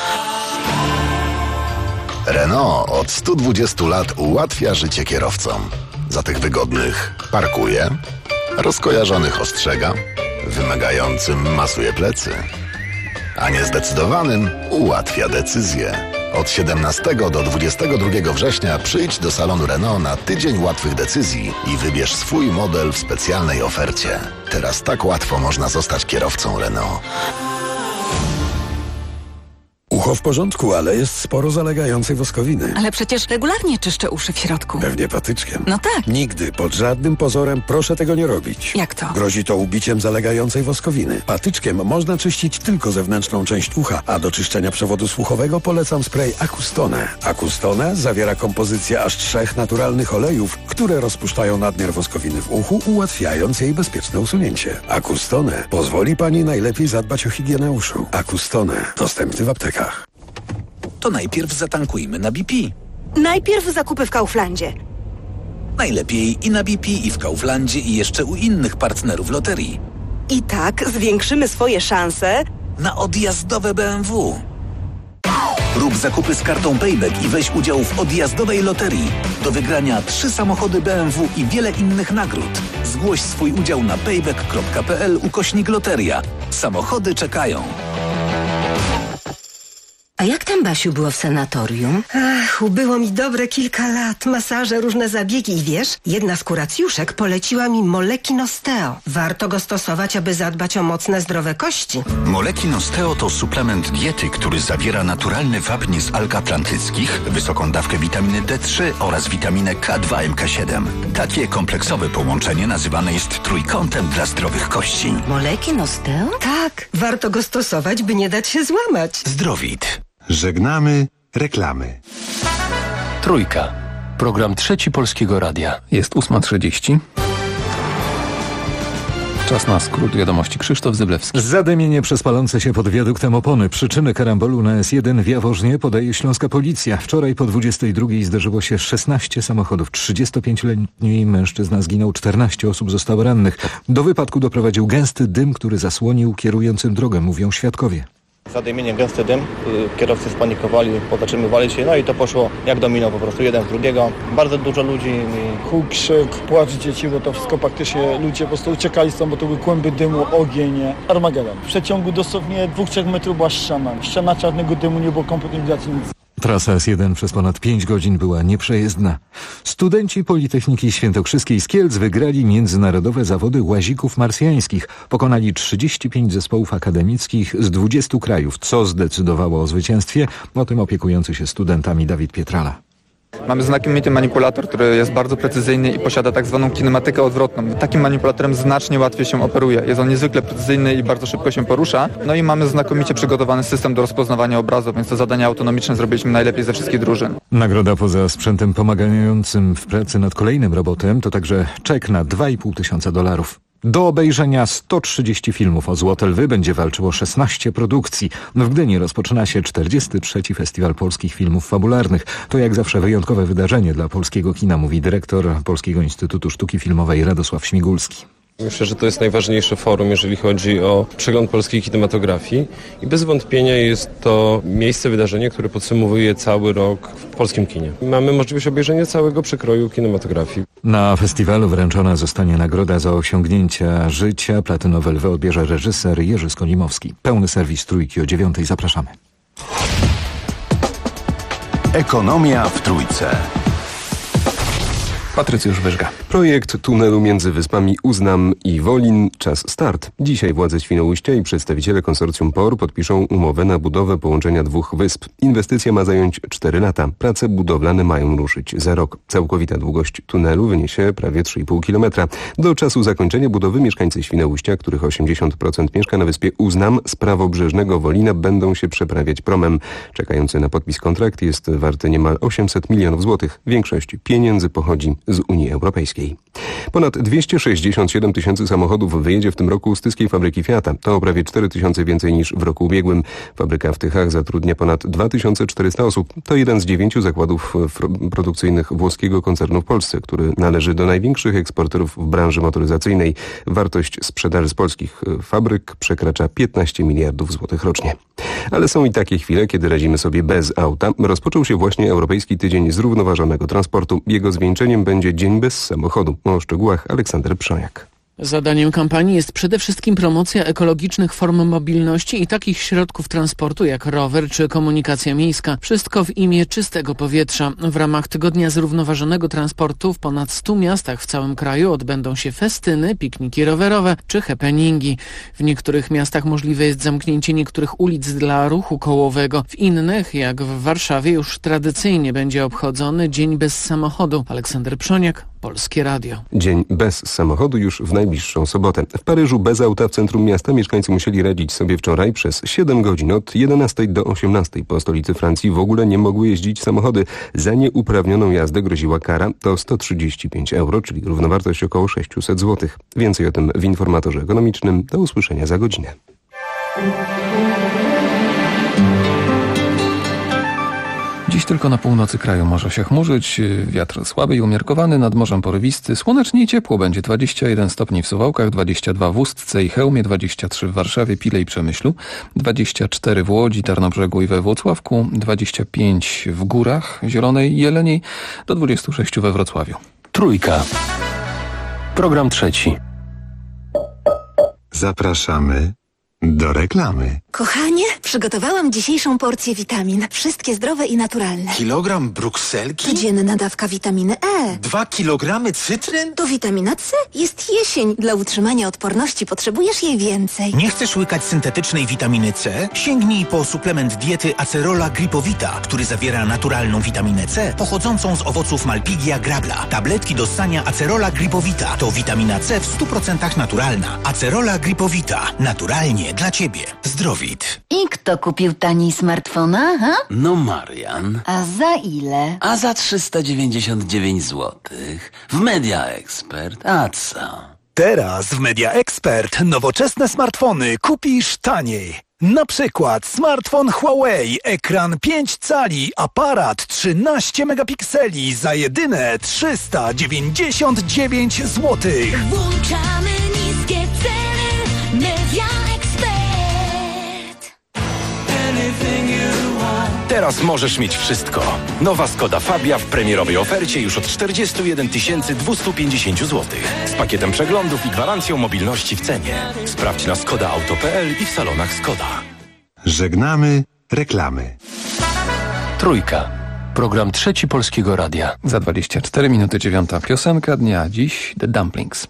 Renault od 120 lat ułatwia życie kierowcom. Za tych wygodnych parkuje, rozkojarzonych ostrzega, wymagającym masuje plecy, a niezdecydowanym ułatwia decyzję. Od 17 do 22 września przyjdź do salonu Renault na tydzień łatwych decyzji i wybierz swój model w specjalnej ofercie. Teraz tak łatwo można zostać kierowcą Renault. Ucho w porządku, ale jest sporo zalegającej woskowiny. Ale przecież regularnie czyszczę uszy w środku. Pewnie patyczkiem. No tak. Nigdy, pod żadnym pozorem proszę tego nie robić. Jak to? Grozi to ubiciem zalegającej woskowiny. Patyczkiem można czyścić tylko zewnętrzną część ucha, a do czyszczenia przewodu słuchowego polecam spray Acustone. Acustone zawiera kompozycję aż 3 naturalnych olejów, które rozpuszczają nadmiar woskowiny w uchu, ułatwiając jej bezpieczne usunięcie. Acustone pozwoli Pani najlepiej zadbać o higienę uszu. Acustone. Dostępny w aptekach. To najpierw zatankujmy na BP. Najpierw zakupy w Kauflandzie. Najlepiej i na BP, i w Kauflandzie, i jeszcze u innych partnerów loterii. I tak zwiększymy swoje szanse na odjazdowe BMW. Rób zakupy z kartą Payback i weź udział w odjazdowej loterii. Do wygrania 3 samochody BMW i wiele innych nagród. Zgłoś swój udział na payback.pl/loteria. Samochody czekają. A jak tam, Basiu, było w sanatorium? Ach, ubyło mi dobre kilka lat. Masaże, różne zabiegi i wiesz, jedna z kuracjuszek poleciła mi Molekin Osteo. Warto go stosować, aby zadbać o mocne, zdrowe kości. Molekin Osteo to suplement diety, który zawiera naturalny wapń z alg atlantyckich, wysoką dawkę witaminy D3 oraz witaminę K2-MK7. Takie kompleksowe połączenie nazywane jest trójkątem dla zdrowych kości. Molekin Osteo? Tak, warto go stosować, by nie dać się złamać. Zdrowit. Żegnamy reklamy. Trójka. Program Trzeci Polskiego Radia. Jest 8:30. Czas na skrót wiadomości. Krzysztof Zyblewski. Zadymienie przez palące się pod wiaduktem opony. Przyczyny karambolu na S1 w Jaworznie podaje śląska policja. Wczoraj po 22:00 zdarzyło się 16 samochodów. 35-letni mężczyzna zginął, 14 osób zostało rannych. Do wypadku doprowadził gęsty dym, który zasłonił kierującym drogę, mówią świadkowie. Zadymienie, gęsty dym, kierowcy spanikowali, zaczynywali się, no i to poszło jak domino po prostu, jeden w drugiego. Bardzo dużo ludzi. Huk, krzyk, płacz dzieci, bo to wszystko praktycznie ludzie po prostu uciekali stąd, bo to były kłęby dymu, ogień, Armagedon. W przeciągu dosłownie 2-3 metrów była ściana. Ściana czarnego dymu, nie było kompletnie widać nic. Trasa S1 przez ponad 5 godzin była nieprzejezdna. Studenci Politechniki Świętokrzyskiej z Kielc wygrali międzynarodowe zawody łazików marsjańskich. Pokonali 35 zespołów akademickich z 20 krajów. Co zdecydowało o zwycięstwie? O tym opiekujący się studentami Dawid Pietrala. Mamy znakomity manipulator, który jest bardzo precyzyjny i posiada tak zwaną kinematykę odwrotną. Takim manipulatorem znacznie łatwiej się operuje. Jest on niezwykle precyzyjny i bardzo szybko się porusza. No i mamy znakomicie przygotowany system do rozpoznawania obrazu, więc to zadania autonomiczne zrobiliśmy najlepiej ze wszystkich drużyn. Nagroda poza sprzętem pomagającym w pracy nad kolejnym robotem to także czek na $2,500. Do obejrzenia 130 filmów. O Złote Lwy będzie walczyło 16 produkcji. W Gdyni rozpoczyna się 43. Festiwal Polskich Filmów Fabularnych. To jak zawsze wyjątkowe wydarzenie dla polskiego kina, mówi dyrektor Polskiego Instytutu Sztuki Filmowej Radosław Śmigulski. Myślę, że to jest najważniejsze forum, jeżeli chodzi o przegląd polskiej kinematografii i bez wątpienia jest to miejsce, wydarzenie, które podsumowuje cały rok w polskim kinie. Mamy możliwość obejrzenia całego przekroju kinematografii. Na festiwalu wręczona zostanie nagroda za osiągnięcia życia. Platynowe Lwy odbierze reżyser Jerzy Skolimowski. Pełny serwis Trójki o 9:00. Zapraszamy. Ekonomia w Trójce. Patrycjusz Wyżga. Projekt tunelu między wyspami Uznam i Wolin. Czas start. Dzisiaj władze Świnoujścia i przedstawiciele konsorcjum POR podpiszą umowę na budowę połączenia 2 wysp. Inwestycja ma zająć 4 lata. Prace budowlane mają ruszyć za rok. Całkowita długość tunelu wyniesie prawie 3,5 km. Do czasu zakończenia budowy mieszkańcy Świnoujścia, których 80% mieszka na wyspie Uznam, z prawobrzeżnego Wolina będą się przeprawiać promem. Czekający na podpis kontrakt jest warty niemal 800 milionów złotych. Większość pieniędzy pochodzi z Unii Europejskiej. Ponad 267 tysięcy samochodów wyjedzie w tym roku z tyskiej fabryki Fiata. To o prawie 4 tysiące więcej niż w roku ubiegłym. Fabryka w Tychach zatrudnia ponad 2400 osób. To jeden z 9 zakładów produkcyjnych włoskiego koncernu w Polsce, który należy do największych eksporterów w branży motoryzacyjnej. Wartość sprzedaży z polskich fabryk przekracza 15 miliardów złotych rocznie. Ale są i takie chwile, kiedy radzimy sobie bez auta. Rozpoczął się właśnie Europejski Tydzień Zrównoważonego Transportu. Jego zwieńczeniem będzie Dzień bez samochodu. O szczegółach Aleksander Przojak. Zadaniem kampanii jest przede wszystkim promocja ekologicznych form mobilności i takich środków transportu jak rower czy komunikacja miejska. Wszystko w imię czystego powietrza. W ramach Tygodnia Zrównoważonego Transportu w ponad 100 miastach w całym kraju odbędą się festyny, pikniki rowerowe czy happeningi. W niektórych miastach możliwe jest zamknięcie niektórych ulic dla ruchu kołowego. W innych, jak w Warszawie, już tradycyjnie będzie obchodzony Dzień bez samochodu. Aleksander Przoniak, Polskie Radio. Dzień bez samochodu już w najbliższą sobotę. W Paryżu bez auta w centrum miasta mieszkańcy musieli radzić sobie wczoraj przez 7 godzin. Od 11 do 18 po stolicy Francji w ogóle nie mogły jeździć samochody. Za nieuprawnioną jazdę groziła kara, to 135 euro, czyli równowartość około 600 zł. Więcej o tym w Informatorze Ekonomicznym. Do usłyszenia za godzinę. Dziś tylko na północy kraju może się chmurzyć, wiatr słaby i umiarkowany, nad morzem porywisty, słonecznie i ciepło będzie 21 stopni w Suwałkach, 22 w Ustce i Chełmie, 23 w Warszawie, Pile i Przemyślu, 24 w Łodzi, Tarnobrzegu i we Włocławku, 25 w Górach Zielonej i Jeleniej, do 26 we Wrocławiu. Trójka. Program trzeci. Zapraszamy do reklamy. Kochanie, przygotowałam dzisiejszą porcję witamin. Wszystkie zdrowe i naturalne. Kilogram brukselki? Codzienna dawka witaminy E. 2 kilogramy cytryn? To witamina C. Jest jesień. Dla utrzymania odporności potrzebujesz jej więcej. Nie chcesz łykać syntetycznej witaminy C? Sięgnij po suplement diety Acerola Gripowita, który zawiera naturalną witaminę C pochodzącą z owoców Malpighia grabla. Tabletki do ssania Acerola Gripowita to witamina C w 100% naturalna. Acerola Gripowita. Naturalnie dla Ciebie. Zdrowit. I kto kupił taniej smartfona, ha? No Marian. A za ile? A za 399 zł. W Media Expert. A co? Teraz w Media Expert nowoczesne smartfony kupisz taniej. Na przykład smartfon Huawei, ekran 5 cali, aparat 13 megapikseli za jedyne 399 zł. Włączamy niskie ceny. Media Expert. Teraz możesz mieć wszystko. Nowa Skoda Fabia w premierowej ofercie już od 41 250 zł. Z pakietem przeglądów i gwarancją mobilności w cenie. Sprawdź na skodaauto.pl i w salonach Skoda. Żegnamy reklamy. Trójka. Program trzeci Polskiego Radia. Za 24 minuty 9 piosenka dnia. Dziś The Dumplings.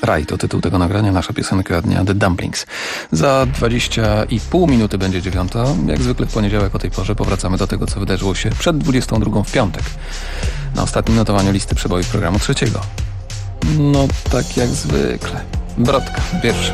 Raj to tytuł tego nagrania, nasza piosenka dnia The Dumplings. Za 20,5 minuty będzie 9. Jak zwykle w poniedziałek o tej porze powracamy do tego, co wydarzyło się przed 22 w piątek. Na ostatnim notowaniu listy przebojów programu 3. No tak jak zwykle. Brodka, pierwszy.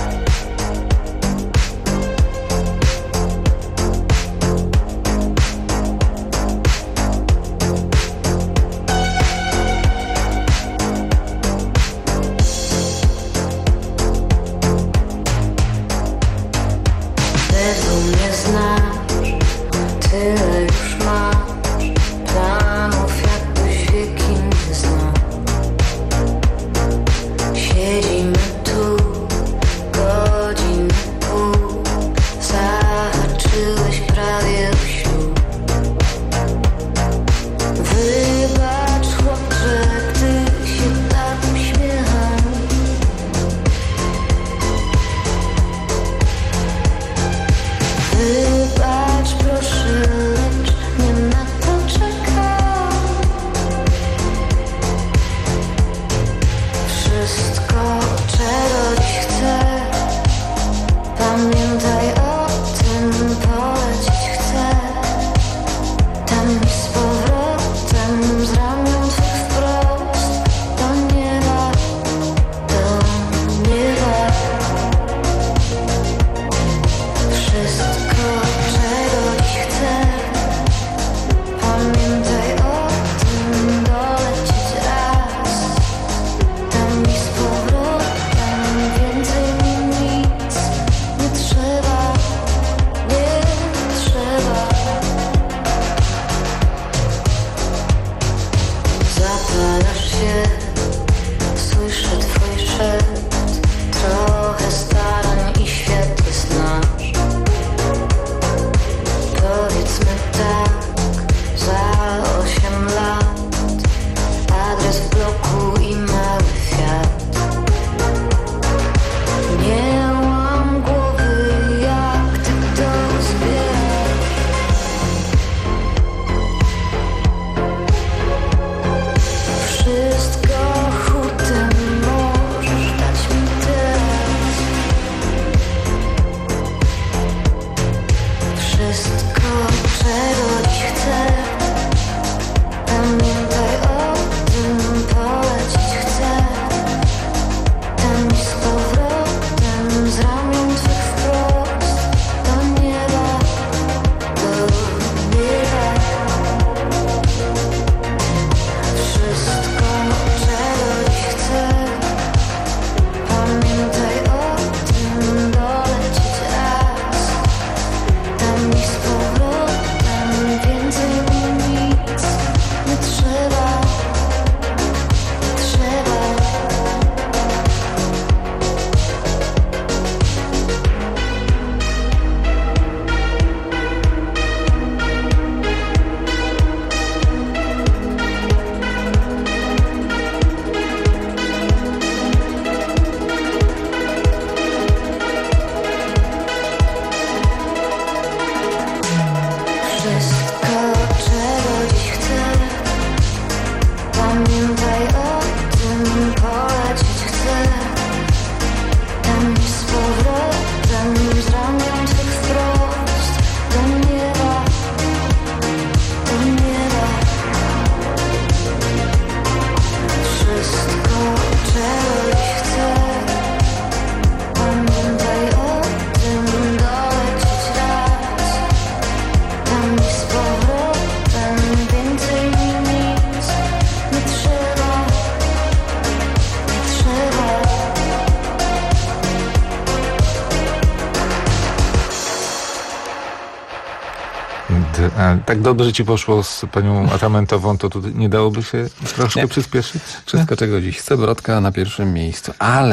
Tak dobrze ci poszło z panią Atramentową, to tu nie dałoby się troszkę przyspieszyć? Wszystko, czego dziś chce, Brodka na pierwszym miejscu.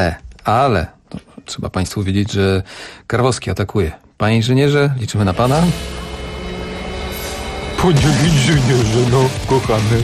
Ale, to trzeba państwu wiedzieć, że Karwowski atakuje. Panie inżynierze, liczymy na pana. Panie inżynierze, no, kochany.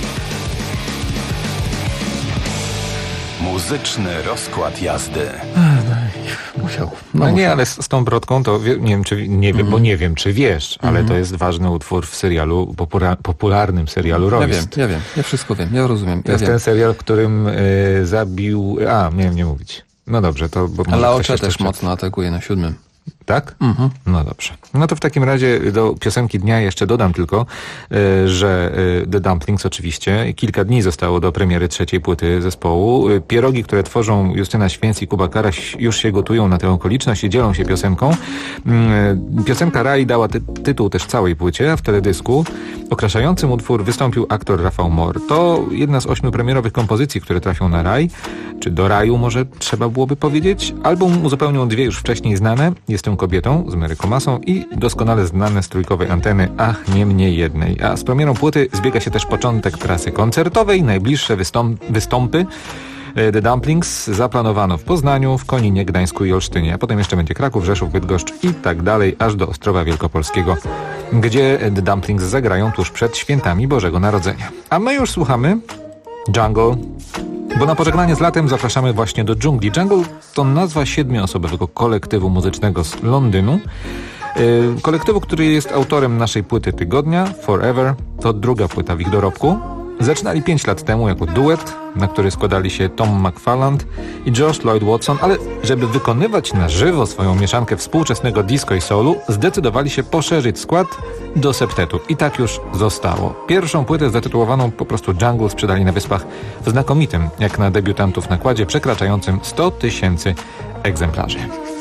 Muzyczny rozkład jazdy. musiał. No nie, ale z tą brodką to nie wiem, czy bo nie wiem, czy wiesz, ale to jest ważny utwór w serialu, popularnym serialu Royst. Ja wiem, ja wszystko wiem, ja rozumiem. To jest ten serial, w którym zabił... miałem nie mówić. No dobrze, to... Laocze też mocno atakuje na 7. Tak? No dobrze. No to w takim razie do piosenki dnia jeszcze dodam tylko, że The Dumplings oczywiście kilka dni zostało do premiery 3. płyty zespołu. Pierogi, które tworzą Justyna Święc i Kuba Karaś, już się gotują na tę okoliczność i dzielą się piosenką. Piosenka Raj dała tytuł też całej płycie, a w teledysku okraszającym utwór wystąpił aktor Rafał Mor. To jedna z 8 premierowych kompozycji, które trafią na Raj, czy do Raju może trzeba byłoby powiedzieć. Album uzupełnią 2 już wcześniej znane, Jestem kobietą z Mary Komasą i doskonale znane z trójkowej anteny Ach, nie mnie jednej. A z premierą płyty zbiega się też początek trasy koncertowej, najbliższe wystąpy The Dumplings zaplanowano w Poznaniu, w Koninie, Gdańsku i Olsztynie, a potem jeszcze będzie Kraków, Rzeszów, Bydgoszcz i tak dalej, aż do Ostrowa Wielkopolskiego, gdzie The Dumplings zagrają tuż przed świętami Bożego Narodzenia. A my już słuchamy Jungle, bo na pożegnanie z latem zapraszamy właśnie do dżungli. Jungle to nazwa 7-osobowego kolektywu muzycznego z Londynu. Kolektywu, który jest autorem naszej płyty tygodnia, Forever. To druga płyta w ich dorobku. Zaczynali 5 lat temu jako duet, na który składali się Tom McFarland i Josh Lloyd Watson, ale żeby wykonywać na żywo swoją mieszankę współczesnego disco i soulu, zdecydowali się poszerzyć skład do septetu. I tak już zostało. Pierwszą płytę zatytułowaną po prostu Jungle sprzedali na Wyspach w znakomitym, jak na debiutantów, nakładzie przekraczającym 100 000 egzemplarzy.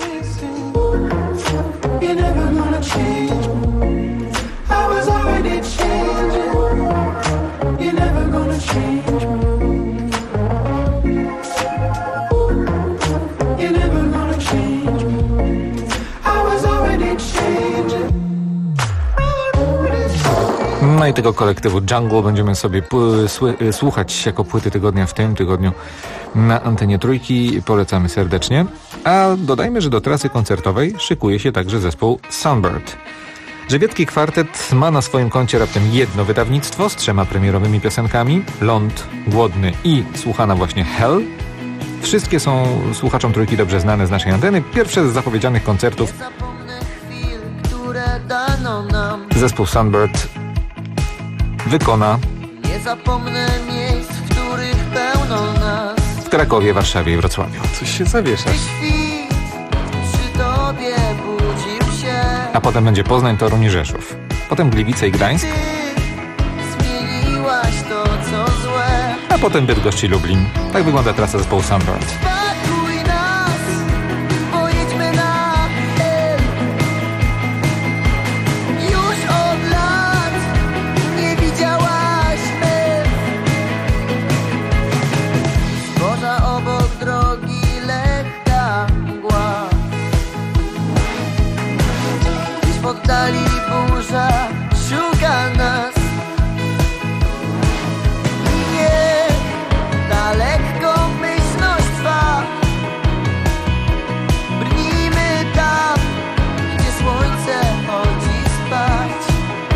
No i tego kolektywu Jungle będziemy sobie słuchać jako płyty tygodnia w tym tygodniu na antenie Trójki. Polecamy serdecznie. A dodajmy, że do trasy koncertowej szykuje się także zespół Sunbird. Żywiecki kwartet ma na swoim koncie raptem jedno wydawnictwo z 3 premierowymi piosenkami. Ląd, Głodny i słuchana właśnie Hell. Wszystkie są słuchaczom Trójki dobrze znane z naszej anteny. Pierwsze z zapowiedzianych koncertów zespół Sunbird wykona w Krakowie, Warszawie i Wrocławiu. Coś się zawieszasz. A potem będzie Poznań, Toruń i Rzeszów. Potem Gliwice i Gdańsk. A potem Bydgoszcz i Lublin. Tak wygląda trasa zespołu Sunbird. Burza szuka nas. Nie, na lekko myślność trwa. Brnijmy tam, gdzie słońce chodzi spać.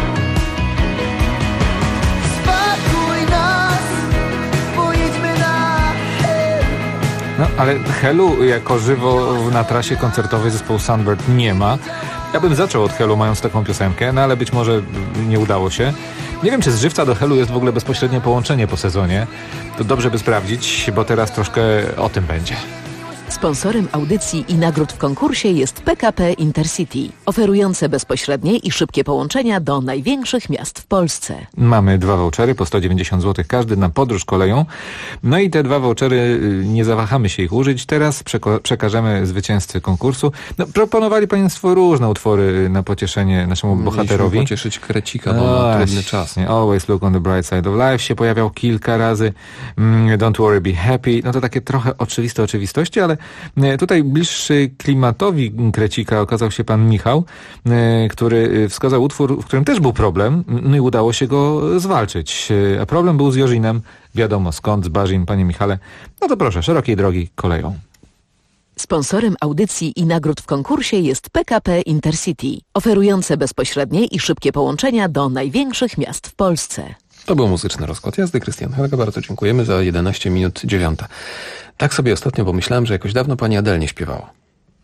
Spakuj nas, pojedźmy na Hell. No, ale Hellu jako żywo na trasie koncertowej zespołu Sunbird nie ma. Ja bym zaczął od Hellu, mając taką piosenkę, no ale być może nie udało się. Nie wiem, czy z Żywca do Hellu jest w ogóle bezpośrednie połączenie po sezonie. To dobrze by sprawdzić, bo teraz troszkę o tym będzie. Sponsorem audycji i nagród w konkursie jest PKP Intercity, oferujące bezpośrednie i szybkie połączenia do największych miast w Polsce. Mamy 2 vouchery po 190 zł każdy na podróż koleją. No i te 2 vouchery, nie zawahamy się ich użyć. Teraz przekażemy zwycięzcy konkursu. No, proponowali państwo różne utwory na pocieszenie naszemu bohaterowi. Pocieszyć Krecika, bo ma trudny czas. Always Look on the Bright Side of Life się pojawiał kilka razy. Don't Worry, Be Happy. No to takie trochę oczywiste oczywistości, ale tutaj bliższy klimatowi Krecika okazał się pan Michał, który wskazał utwór, w którym też był problem, no i udało się go zwalczyć. A problem był z Jorzinem, wiadomo skąd, z Barzin, panie Michale. No to proszę, szerokiej drogi koleją. Sponsorem audycji i nagród w konkursie jest PKP Intercity, oferujące bezpośrednie i szybkie połączenia do największych miast w Polsce. To był muzyczny rozkład jazdy. Krystian Helga, bardzo dziękujemy za 11 minut 9. Tak sobie ostatnio pomyślałem, że jakoś dawno pani Adele nie śpiewała.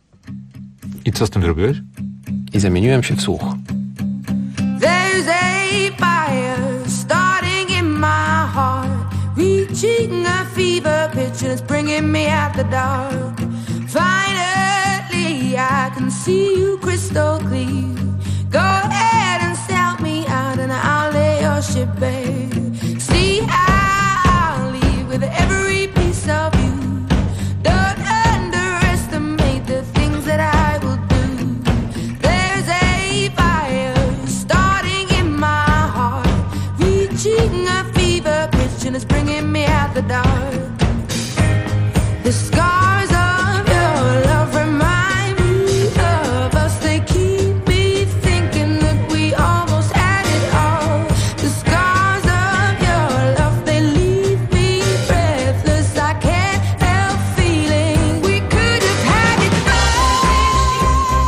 I co z tym zrobiłeś? I zamieniłem się w słuch. There's a fire starting in my heart, reaching a fever pitch and it's bringing me out the dark. Finally I can see you crystal clear. Go ahead and sell me out and I'll lay your ship bare. See, I'll leave with every piece of you. Don't underestimate the things that I will do. There's a fire starting in my heart, reaching a fever pitch and it's bringing me out the dark. The scars of your love remind me of us. They keep me thinking that we almost had it all. The scars of your love, they leave me breathless. I can't help feeling we could have had it all.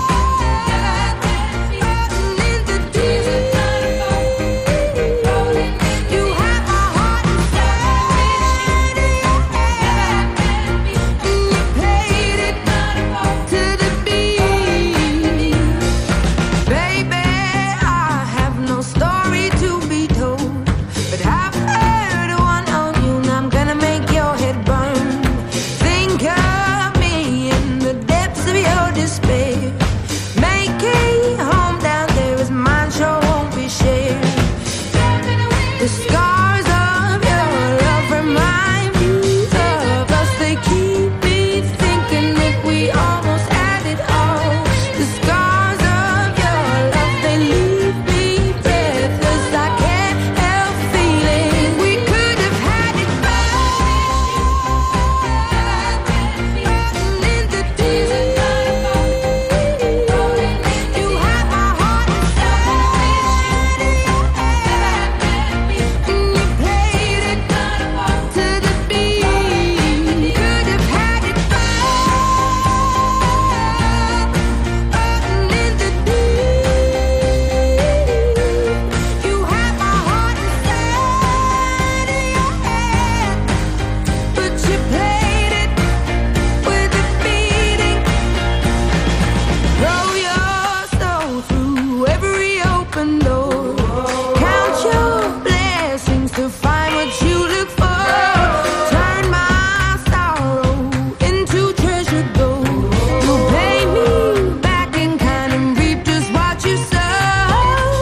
Into deep. You have my heart inside. And you played it to the beat. Baby, I have no story to be told, but I've heard one on you and I'm gonna make your head burn. Think of me in the depths of your despair. Make a home down there as mine sure won't be shared. The scars of your love remind me of us. They keep me thinking that we almost had it all. The scars of your love, they leave me breathless. I can't help feeling we could have had it all. Into deep. You have my heart inside. And you played it to the beat. Could have had it all. Into deep. You have my heart inside of your head, but you played it with a beating. Throw your soul through every open door. Count your blessings to find what you look for. Turn my sorrow into treasure gold. You'll pay me back in kind and reap just what you sow.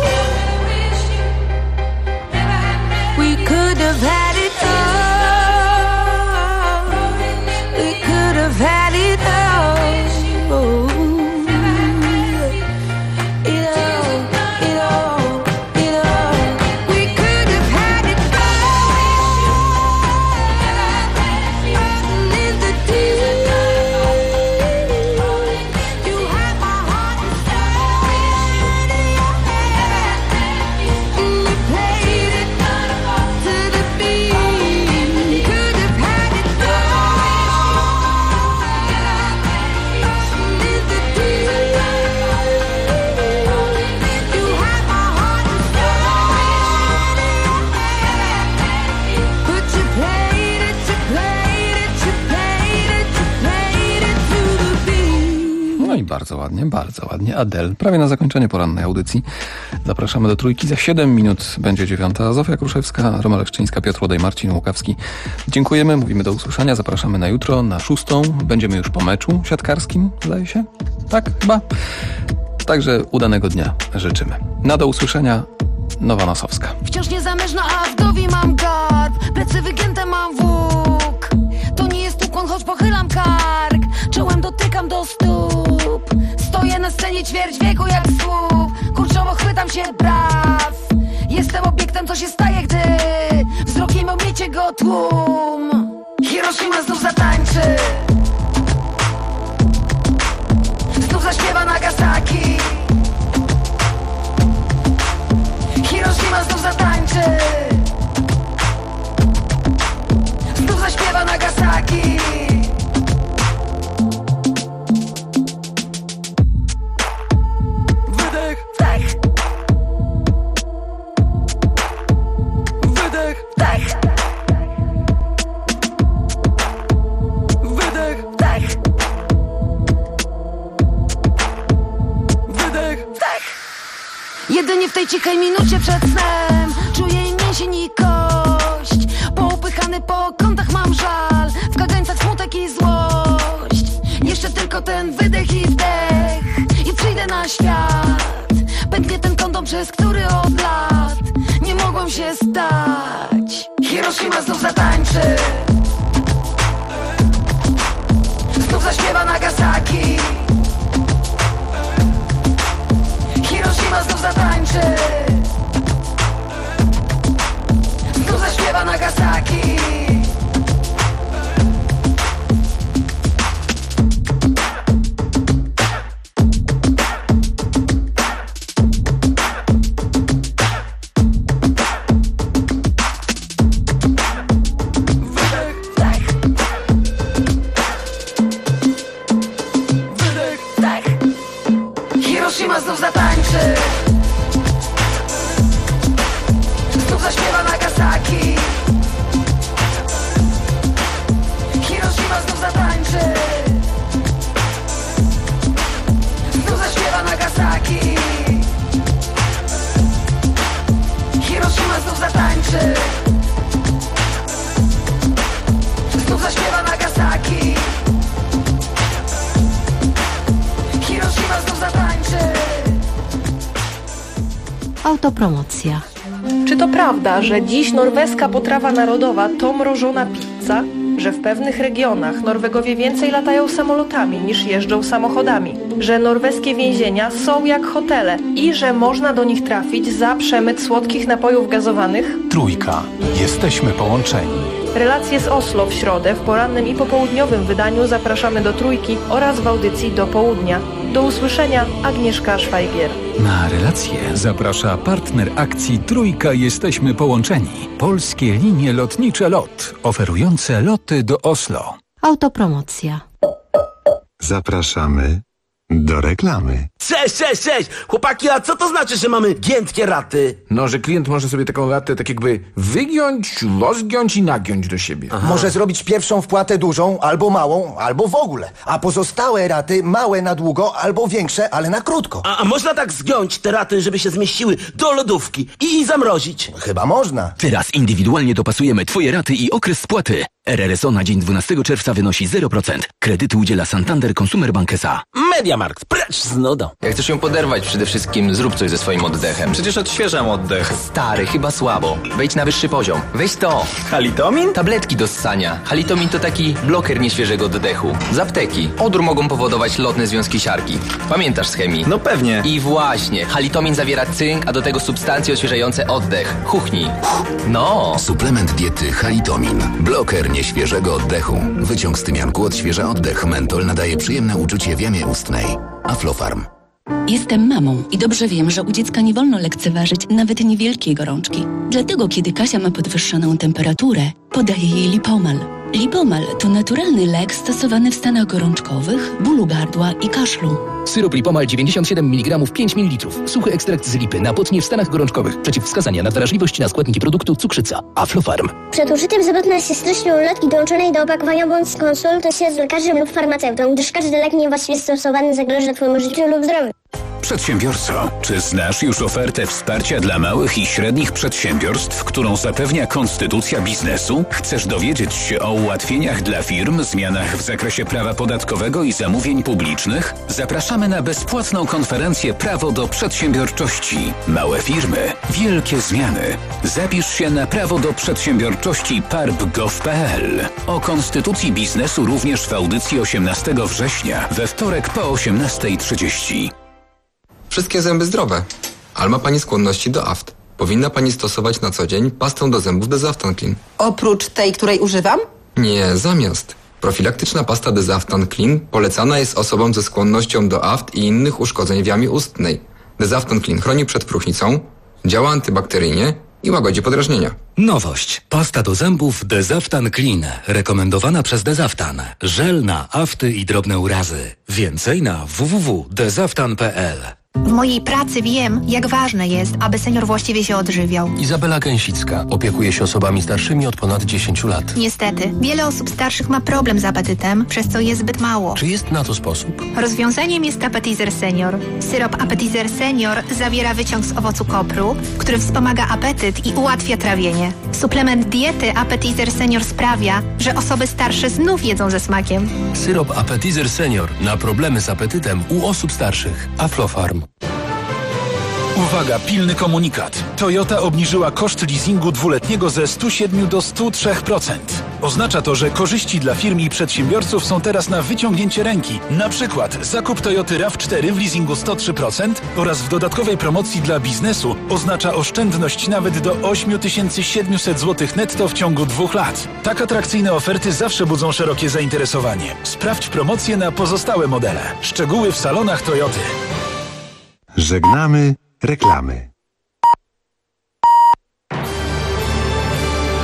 We could have had it all. We could have had it all. It all. We could have had it all. Into deep. You have my heart inside of your head. You played it to the beat. Could have had it all. Into deep. You have my heart inside of your head. But you played it to the beat. No i bardzo ładnie. Adele. Prawie na zakończenie porannej audycji. Zapraszamy do Trójki. Za 7 minut będzie 9. Zofia Kruszewska, Roma Leszczyńska, Piotr Łodaj, Marcin Łukawski. Dziękujemy, mówimy do usłyszenia. Zapraszamy na jutro, na 6. Będziemy już po meczu siatkarskim, zdaje się? Tak, chyba. Także udanego dnia życzymy. Na do usłyszenia. Nowa Nosowska. Wciąż niezamężna, a w głowie mam garb. Plecy wygięte mam włók. To nie jest ukłon, choć pochylam kark. Czołem dotykam do stóp. Stoję na scenie ćwierć wieku jak słup. Kurczowo chwytam się braw. Jestem obiektem, co się staje, gdy wzrokiem omiecie go tłum. Hiroshima znów zatańczy. Znów zaśpiewa Nagasaki. Hiroshima znów zatańczy. Znów zaśpiewa Nagasaki. Wydech, wdech. Wydech, wdech. Wydech. Jedynie w tej cichej minucie przed snem czuję i mięsień i kość. Poupychany po kątach mam żal, w kagańcach smutek i złość. Jeszcze tylko ten wydech i wdech i przyjdę na świat. Pęknie ten kondom, przez który od lat nie mogłam się stać. Hiroshima znów zatańczy, znów zaśpiewa Nagasaki. Hiroshima znów zatańczy, znów zaśpiewa Nagasaki. Hiroshima znów zatańczy, znów zaśpiewa Nagasaki. Hiroshima znów zatańczy, znów zaśpiewa Nagasaki. Hiroshima znów zatańczy, znów zaśpiewa Nagasaki. Hiroshima znów zatańczy. Autopromocja. Czy to prawda, że dziś norweska potrawa narodowa to mrożona pizza? Że w pewnych regionach Norwegowie więcej latają samolotami niż jeżdżą samochodami? Że norweskie więzienia są jak hotele i że można do nich trafić za przemyt słodkich napojów gazowanych? Trójka. Jesteśmy połączeni. Relacje z Oslo w środę w porannym i popołudniowym wydaniu zapraszamy do Trójki oraz w audycji do południa. Do usłyszenia, Agnieszka Szwajgier. Na relacje zaprasza partner akcji Trójka Jesteśmy Połączeni. Polskie linie lotnicze LOT, oferujące loty do Oslo. Autopromocja. Zapraszamy do reklamy. Cześć! Chłopaki, a co to znaczy, że mamy giętkie raty? No, że klient może sobie taką ratę tak jakby wygiąć, rozgiąć i nagiąć do siebie. Może zrobić pierwszą wpłatę dużą, albo małą, albo w ogóle. A pozostałe raty małe na długo, albo większe, ale na krótko. A można tak zgiąć te raty, żeby się zmieściły do lodówki i zamrozić? Chyba można. Teraz indywidualnie dopasujemy Twoje raty i okres spłaty. RRSO na dzień 12 czerwca wynosi 0%. Kredyty udziela Santander Consumer Bank S.A. Mediamarkt, precz z nudą. Jak chcesz ją poderwać, przede wszystkim zrób coś ze swoim oddechem. Przecież odświeżam oddech. Stary, chyba słabo. Wejdź na wyższy poziom. Weź to. Halitomin? Tabletki do ssania. Halitomin to taki bloker nieświeżego oddechu. Z apteki. Odór mogą powodować lotne związki siarki. Pamiętasz z chemii? No pewnie. I właśnie. Halitomin zawiera cynk, a do tego substancje odświeżające oddech. Chuchnij. No. Suplement diety Halitomin. Bloker nieświeżego oddechu. Wyciąg z tymianku odświeża oddech. Mentol nadaje przyjemne uczucie w jamie ustnej. Aflofarm. Jestem mamą i dobrze wiem, że u dziecka nie wolno lekceważyć nawet niewielkiej gorączki. Dlatego, kiedy Kasia ma podwyższoną temperaturę, podaję jej Lipomal. Lipomal to naturalny lek stosowany w stanach gorączkowych, bólu gardła i kaszlu. Syrop Lipomal 97 mg 5 ml. Suchy ekstrakt z lipy na potnie w stanach gorączkowych. Przeciwwskazania na wrażliwość na składniki produktu cukrzyca. Aflofarm. Przed użyciem zapewne się treścią ulotki dołączonej do opakowania bądź skonsultuj się z lekarzem lub farmaceutą, gdyż każdy lek niewłaściwie stosowany zagraża Twojemu życiu lub zdrowiu. Przedsiębiorco, czy znasz już ofertę wsparcia dla małych i średnich przedsiębiorstw, którą zapewnia Konstytucja Biznesu? Chcesz dowiedzieć się o ułatwieniach dla firm, zmianach w zakresie prawa podatkowego i zamówień publicznych? Zapraszamy na bezpłatną konferencję Prawo do Przedsiębiorczości. Małe firmy, wielkie zmiany. Zapisz się na Prawo do Przedsiębiorczości parb.gov.pl. O Konstytucji Biznesu również w audycji 18 września, we wtorek po 18:30. Wszystkie zęby zdrowe. Ale ma Pani skłonności do aft. Powinna Pani stosować na co dzień pastę do zębów Dezaftan Clean. Oprócz tej, której używam? Nie, zamiast. Profilaktyczna pasta Dezaftan Clean polecana jest osobom ze skłonnością do aft i innych uszkodzeń w jamie ustnej. Dezaftan Clean chroni przed próchnicą, działa antybakteryjnie i łagodzi podrażnienia. Nowość. Pasta do zębów Dezaftan Clean. Rekomendowana przez Dezaftan. Żel na afty i drobne urazy. Więcej na www.dezaftan.pl. W mojej pracy wiem, jak ważne jest, aby senior właściwie się odżywiał. Izabela Gęsicka opiekuje się osobami starszymi od ponad 10 lat. Niestety, wiele osób starszych ma problem z apetytem, przez co je zbyt mało. Czy jest na to sposób? Rozwiązaniem jest Appetizer Senior. Syrop Appetizer Senior zawiera wyciąg z owocu kopru, który wspomaga apetyt i ułatwia trawienie. Suplement diety Appetizer Senior sprawia, że osoby starsze znów jedzą ze smakiem. Syrop Appetizer Senior na problemy z apetytem u osób starszych. Aflofarm. Uwaga, pilny komunikat. Toyota obniżyła koszt leasingu dwuletniego ze 107 do 103%. Oznacza to, że korzyści dla firm i przedsiębiorców są teraz na wyciągnięcie ręki. Na przykład zakup Toyoty RAV4 w leasingu 103% oraz w dodatkowej promocji dla biznesu oznacza oszczędność nawet do 8700 zł netto w ciągu 2 lat. Tak atrakcyjne oferty zawsze budzą szerokie zainteresowanie. Sprawdź promocje na pozostałe modele. Szczegóły w salonach Toyoty. Żegnamy reklamy.